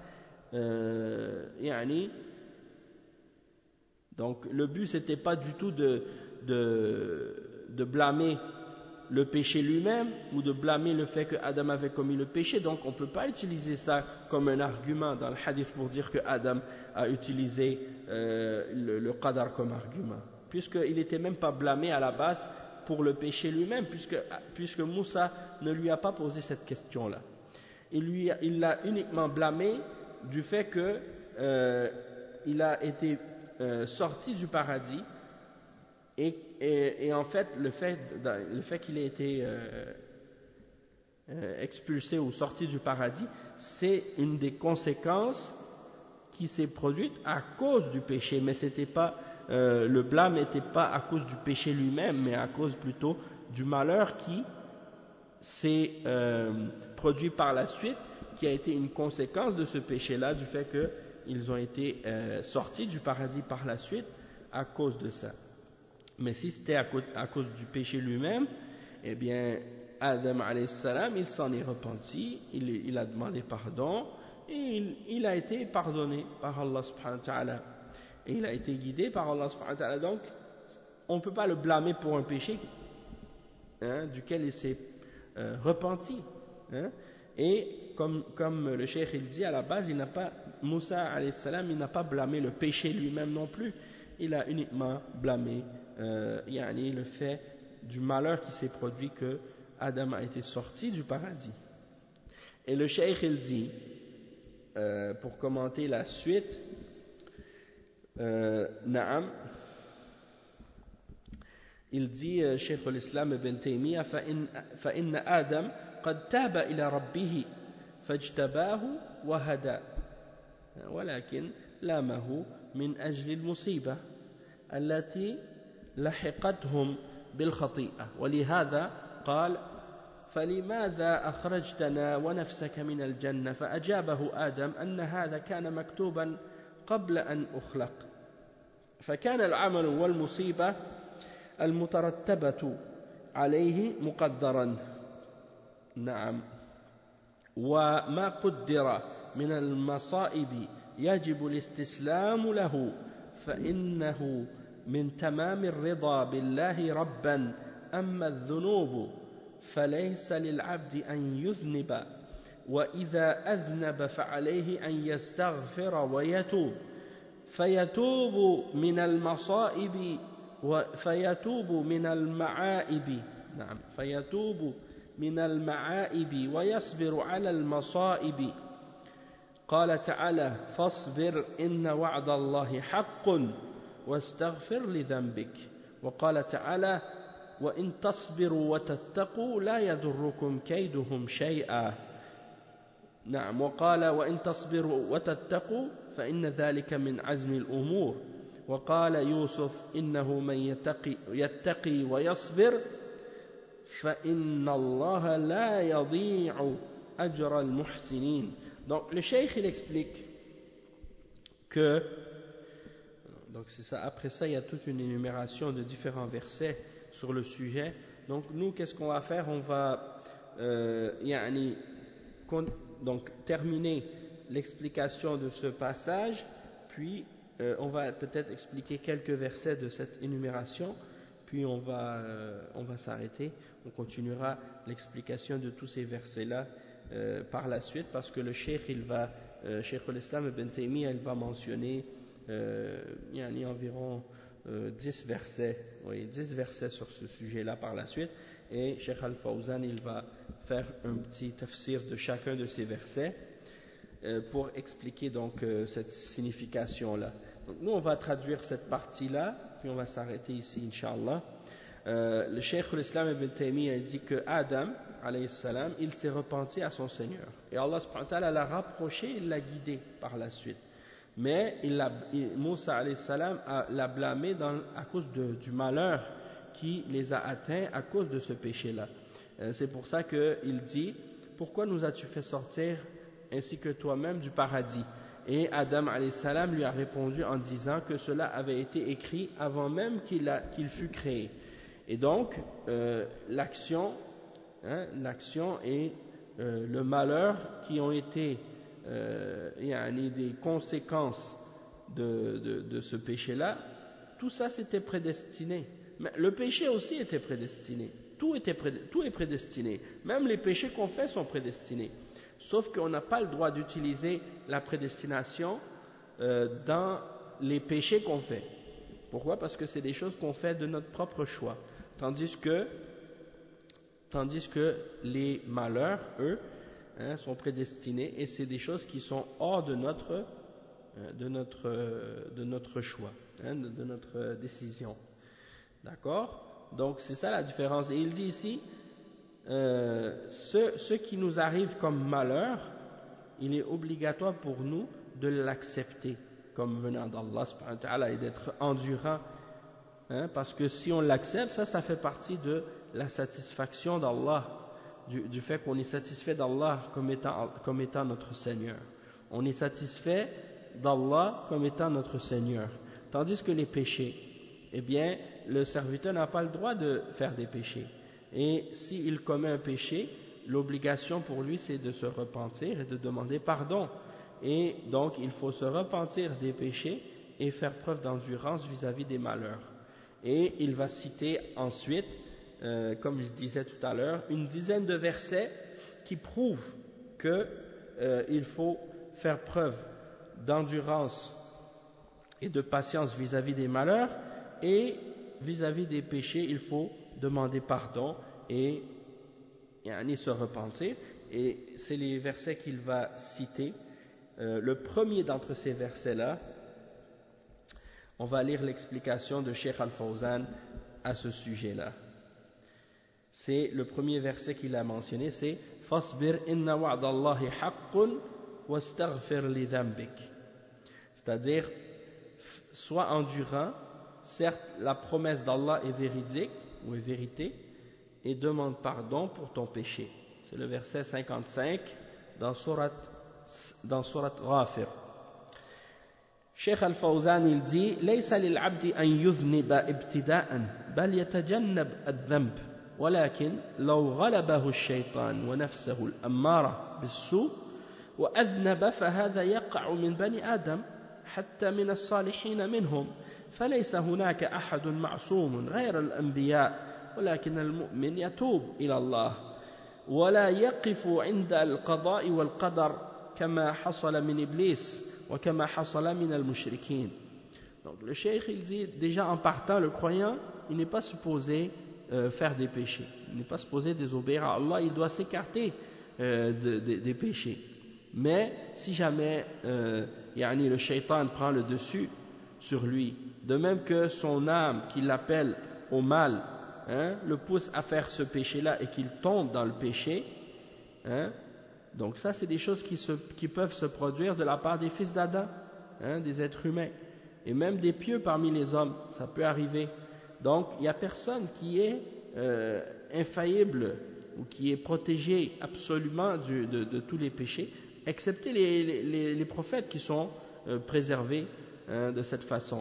Donc le but c'était pas du tout de blâmer le péché lui-même ou de blâmer le fait que Adam avait commis le péché. Donc on ne peut pas utiliser ça comme un argument dans le hadith pour dire que Adam a utilisé le qadar comme argument, puisqu'il n'était même pas blâmé à la base pour le péché lui-même, puisque Moussa ne lui a pas posé cette question-là. Il l'a uniquement blâmé du fait que il a été sorti du paradis et en fait le fait qu'il ait été expulsé ou sorti du paradis, c'est une des conséquences qui s'est produite à cause du péché, mais c'était pas le blâme n'était pas à cause du péché lui-même, mais à cause plutôt du malheur qui s'est produit par la suite, qui a été une conséquence de ce péché-là, du fait qu'ils ont été sortis du paradis par la suite à cause de ça. Mais si c'était à cause du péché lui-même, eh bien, Adam alayhi salam, il s'en est repenti, il a demandé pardon, et il a été pardonné par Allah subhanahu wa ta'ala. Et il a été guidé par Allah subhanahu wa ta'ala. Donc, on ne peut pas le blâmer pour un péché duquel il s'est repenti. Et comme le cheikh il dit, à la base, Moussa alayhi salam, il n'a pas blâmé le péché lui-même non plus. Il a uniquement blâmé le fait du malheur qui s'est produit que Adam a été sorti du paradis. Et le cheikh il dit, pour commenter la suite, Naam, il dit Cheikh l'Islam ibn Taymiyyah فإن آدم قد تاب إلى ربه فاجتباه وهدى ولكن لامه من أجل المصيبة التي لحقتهم بالخطيئة ولهذا قال فلماذا أخرجتنا ونفسك من الجنة فأجابه آدم أن هذا كان مكتوبا قبل أن أخلق فكان العمل والمصيبة المترتبة عليه مقدرا نعم وما قدر من المصائب يجب الاستسلام له فإنه من تمام الرضا بالله ربا أما الذنوب فليس للعبد أن يذنب وإذا أذنب فعليه أن يستغفر ويتوب فيتوب من المصائب فيتوب من المعائب نعم فيتوب من المعائب ويصبر على المصائب قال تعالى فاصبر إن وعد الله حق واستغفر لذنبك وقال تعالى وإن تصبروا وتتقوا لا يضركم كيدهم شيئا نعم وقال وإن تصبروا وتتقوا فإن ذلك من عزم الأمور وقال يوسف إنه من يتقي ويصبر فإن الله لا يضيع أجر المحسنين. Donc le cheikh il explique que donc c'est ça, après ça il y a toute une énumération de différents versets sur le sujet. Donc nous qu'est-ce qu'on va faire? On va donc terminer l'explication de ce passage, puis on va peut-être expliquer quelques versets de cette énumération, puis on va s'arrêter. On continuera l'explication de tous ces versets-là par la suite, parce que le cheikh Cheikh l'Islam ibn Taymiyyah il va mentionner environ 10 versets sur ce sujet-là par la suite, et Cheikh Al-Fawzan il va faire un petit tafsir de chacun de ces versets pour expliquer donc cette signification-là. Donc nous on va traduire cette partie-là, puis on va s'arrêter ici Inch'Allah. Le Cheikh l'Islam ibn Taymiyyah dit que Adam alayhi salam il s'est repenti à son Seigneur et Allah subhanahu wa ta'ala l'a rapproché, il l'a guidé par la suite, mais Moussa alayhi salam l'a blâmé à cause du malheur qui les a atteints à cause de ce péché-là. C'est pour ça qu'il dit pourquoi nous as-tu fait sortir ainsi que toi-même du paradis? Et Adam alayhi salam lui a répondu en disant que cela avait été écrit avant même qu'il fût créé. Et donc l'action et le malheur qui ont été des conséquences de ce péché-là, tout ça c'était prédestiné. Mais le péché aussi était prédestiné. Tout est prédestiné. Même les péchés qu'on fait sont prédestinés. Sauf qu'on n'a pas le droit d'utiliser la prédestination dans les péchés qu'on fait. Pourquoi? Parce que c'est des choses qu'on fait de notre propre choix. Tandis que les malheurs, eux, sont prédestinés et c'est des choses qui sont hors de notre choix, de notre décision. D'accord? Donc c'est ça la différence. Et il dit ici, ce qui nous arrive comme malheur, il est obligatoire pour nous de l'accepter comme venant d'Allah subhanahu wa ta'ala et d'être endurant, parce que si on l'accepte, ça fait partie de la satisfaction d'Allah, du fait qu'on est satisfait d'Allah comme étant notre Seigneur. On est satisfait d'Allah comme étant notre Seigneur. Tandis que les péchés, eh bien, le serviteur n'a pas le droit de faire des péchés. Et s'il commet un péché, l'obligation pour lui c'est de se repentir et de demander pardon. Et donc il faut se repentir des péchés et faire preuve d'endurance vis-à-vis des malheurs. Et il va citer ensuite, comme je disais tout à l'heure, une dizaine de versets qui prouvent qu'il faut faire preuve d'endurance et de patience vis-à-vis des malheurs, et vis-à-vis des péchés il faut demander pardon et se repentir. Et c'est les versets qu'il va citer. Le premier d'entre ces versets-là, on va lire l'explication de Cheikh Al-Fawzan à ce sujet-là. C'est le premier verset qu'il a mentionné, c'est « Fasbir inna wa'dallahi haqqun wastaghfir li dhanbik » c'est-à-dire, sois endurant, certes la promesse d'Allah est véridique ou est vérité, et demande pardon pour ton péché. C'est le verset 55 dans Surat Ghafir. Cheikh Al-Fawzan il dit ليس للعبد أن يذنب ابتداء بل يتجنب الذنب ولكن لو غلبه الشيطان ونفسه الأمارة بالسوء وأذنب فهذا يقع من بني آدم حتى من الصالحين منهم فليس هناك أحد معصوم غير الأنبياء ولكن المؤمن يتوب إلى الله ولا يقف عند القضاء والقدر كما حصل من إبليس وكما حصل من المشركين. Donc le cheikh il dit déjà en partant le croyant il n'est pas supposé faire des péchés, il n'est pas supposé désobéir à Allah, il doit s'écarter des péchés. Mais si jamais le shaitan prend le dessus sur lui, de même que son âme qui l'appelle au mal le pousse à faire ce péché-là et qu'il tombe dans le péché, donc ça c'est des choses qui peuvent se produire de la part des fils d'Adam, des êtres humains, et même des pieux parmi les hommes, ça peut arriver. Donc il n'y a personne qui est infaillible ou qui est protégé absolument de tous les péchés, excepté les prophètes qui sont préservés de cette façon.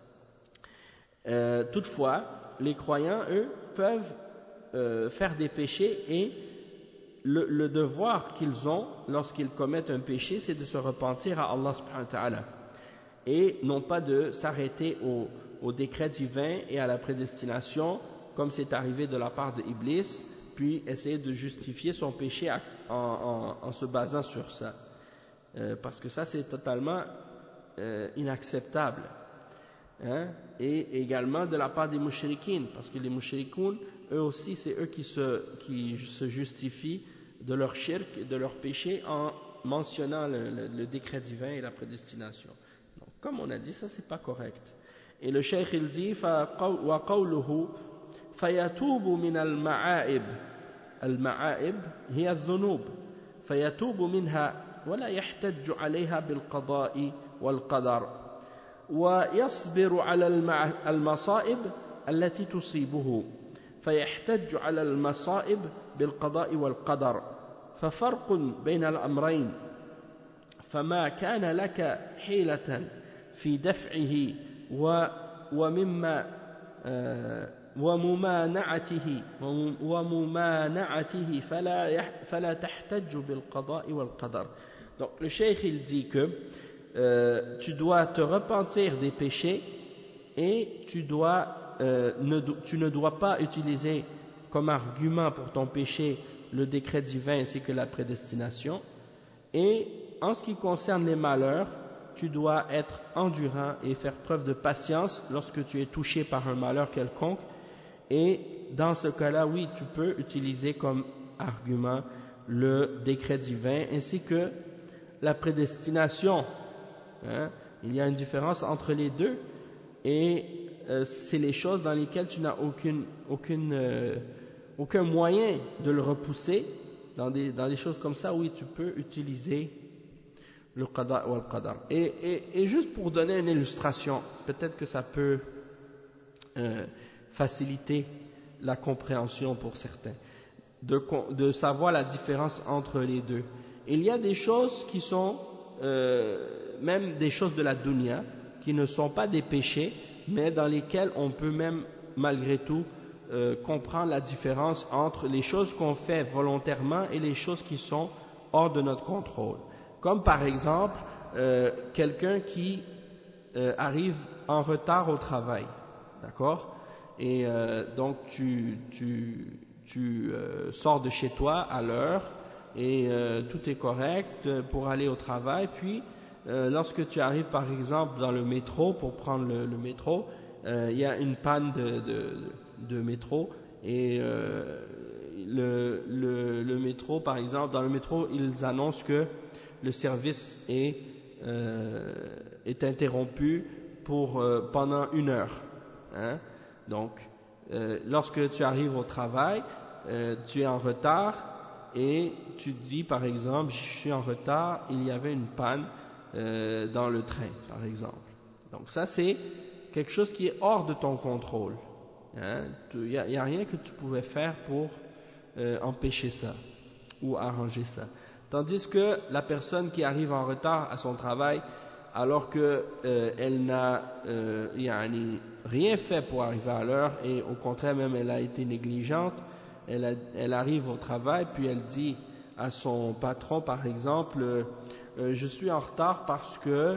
Toutefois, les croyants, eux, peuvent faire des péchés et le devoir qu'ils ont lorsqu'ils commettent un péché, c'est de se repentir à Allah subhanahu wa ta'ala et non pas de s'arrêter au décret divin et à la prédestination comme c'est arrivé de la part de Iblis, puis essayer de justifier son péché en se basant sur ça, parce que ça c'est totalement inacceptable. Et également de la part des mushrikines, parce que les mushrikoun, eux aussi, c'est eux qui se justifient de leur shirk et de leur péché en mentionnant le décret divin et la prédestination. Donc, comme on a dit, ça c'est pas correct. Et le cheikh il dit وَقَوْلُهُ فَيَتُوبُ مِنَ الْمَعَائِبِ الْمَعَائِبِ هي الذنوب فيتوب منها ولا يحتج عليها بالقضاء والقدر ويصبر على المصائب التي تصيبه فيحتج على المصائب بالقضاء والقدر ففرق بين الأمرين فما كان لك حيلة في دفعه وممانعته فلا تحتج بالقضاء والقدر. Donc le cheikh il dit que tu dois te repentir des péchés et tu ne dois pas utiliser comme argument pour ton péché le décret divin ainsi que la prédestination. Et en ce qui concerne les malheurs, tu dois être endurant et faire preuve de patience lorsque tu es touché par un malheur quelconque. Et dans ce cas-là, oui, tu peux utiliser comme argument le décret divin ainsi que la prédestination. Il y a une différence entre les deux et c'est les choses dans lesquelles tu n'as aucun moyen de le repousser. Dans des choses comme ça, oui, tu peux utiliser le qada ou al qadar. Et juste pour donner une illustration, peut-être que ça peut faciliter la compréhension pour certains, de savoir la différence entre les deux. Il y a des choses qui sont même des choses de la dunya qui ne sont pas des péchés, mais dans lesquelles on peut même malgré tout comprendre la différence entre les choses qu'on fait volontairement et les choses qui sont hors de notre contrôle. Comme par exemple quelqu'un qui arrive en retard au travail, d'accord? Et donc tu sors de chez toi à l'heure et tout est correct pour aller au travail, puis lorsque tu arrives par exemple dans le métro pour prendre le métro, il y a une panne de métro et le métro par exemple, dans le métro ils annoncent que le service est interrompu pendant 1 heure. Donc lorsque tu arrives au travail, tu es en retard et tu te dis par exemple je suis en retard, il y avait une panne dans le train par exemple. Donc ça c'est quelque chose qui est hors de ton contrôle. Il n'y a rien que tu pouvais faire pour empêcher ça ou arranger ça. Tandis que la personne qui arrive en retard à son travail alors que elle n'a rien fait pour arriver à l'heure et au contraire même elle a été négligente, elle arrive au travail puis elle dit à son patron par exemple je suis en retard parce que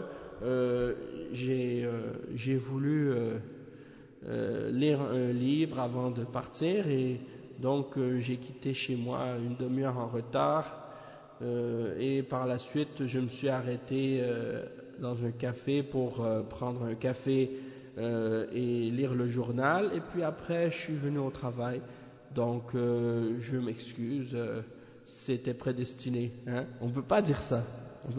j'ai voulu lire un livre avant de partir et donc j'ai quitté chez moi 1 demi-heure en retard et par la suite je me suis arrêté dans un café pour prendre un café et lire le journal et puis après je suis venu au travail, donc je m'excuse, c'était prédestiné. On ne peut pas dire ça,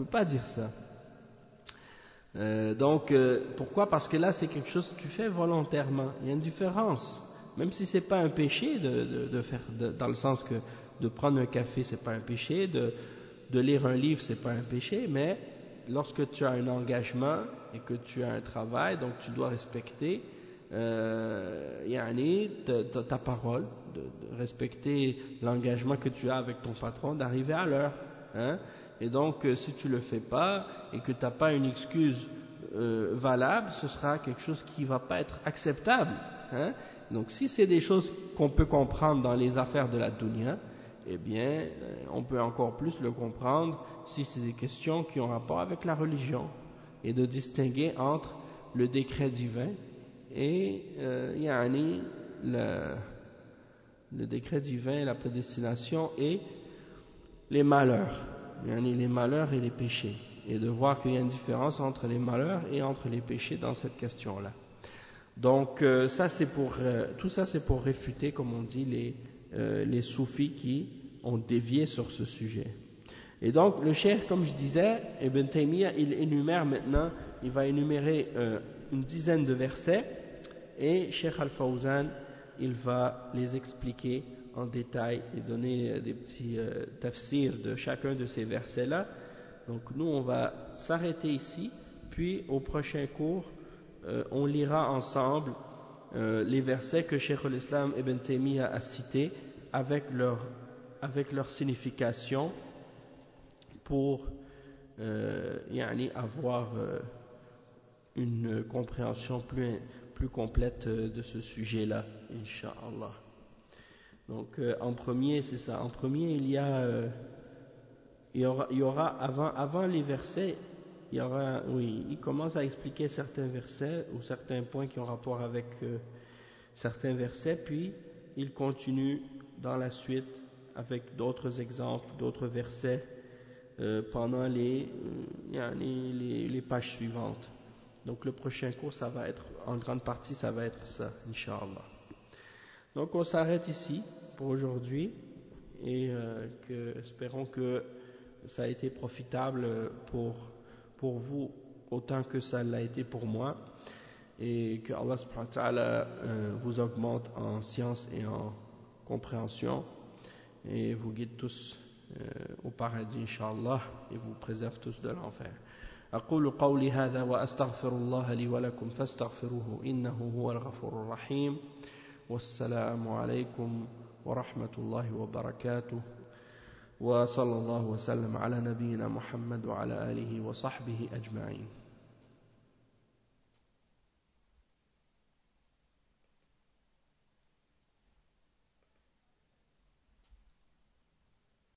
donc pourquoi? Parce que là c'est quelque chose que tu fais volontairement. Il y a une différence, même si c'est pas un péché de faire dans le sens que de prendre un café c'est pas un péché, de lire un livre c'est pas un péché, mais lorsque tu as un engagement et que tu as un travail, donc tu dois respecter ta parole, de respecter l'engagement que tu as avec ton patron d'arriver à l'heure. Et donc si tu le fais pas et que tu n'as pas une excuse valable, ce sera quelque chose qui va pas être acceptable. Donc si c'est des choses qu'on peut comprendre dans les affaires de la dunya, eh bien on peut encore plus le comprendre si c'est des questions qui ont rapport avec la religion, et de distinguer entre le décret divin et le décret divin, la prédestination et les malheurs, les malheurs et les péchés, et de voir qu'il y a une différence entre les malheurs et entre les péchés dans cette question-là. Donc ça c'est tout ça c'est pour réfuter, comme on dit, les soufis qui ont dévié sur ce sujet. Et donc le cheikh, comme je disais, Ibn Taymiyyah, il énumère maintenant, il va énumérer une dizaine de versets, et Cheikh Al-Fawzan, il va les expliquer en détail et donner des petits tafsirs de chacun de ces versets-là. Donc nous on va s'arrêter ici, puis au prochain cours on lira ensemble les versets que Cheikh al-Islam Ibn Taymiyyah a cités avec leur signification pour avoir une compréhension plus complète de ce sujet-là, Inch'Allah. Donc en premier, c'est ça. En premier, il y aura avant les versets, il commence à expliquer certains versets ou certains points qui ont rapport avec certains versets, puis il continue dans la suite avec d'autres exemples, d'autres versets pendant les pages suivantes. Donc le prochain cours, ça va être, en grande partie, ça va être ça, Inch'Allah. Donc on s'arrête ici pour aujourd'hui et espérons que ça a été profitable pour vous autant que ça l'a été pour moi, et que Allah subhanahu wa ta'ala vous augmente en science et en compréhension et vous guide tous au paradis Inch'Allah et vous préserve tous de l'enfer. أقول قولي هذا وأستغفر الله لي ولكم فاستغفروه إنه هو الغفور الرحيم والسلام عليكم ورحمة الله وبركاته وصلى الله وسلم على نبينا محمد وعلى آله وصحبه أجمعين.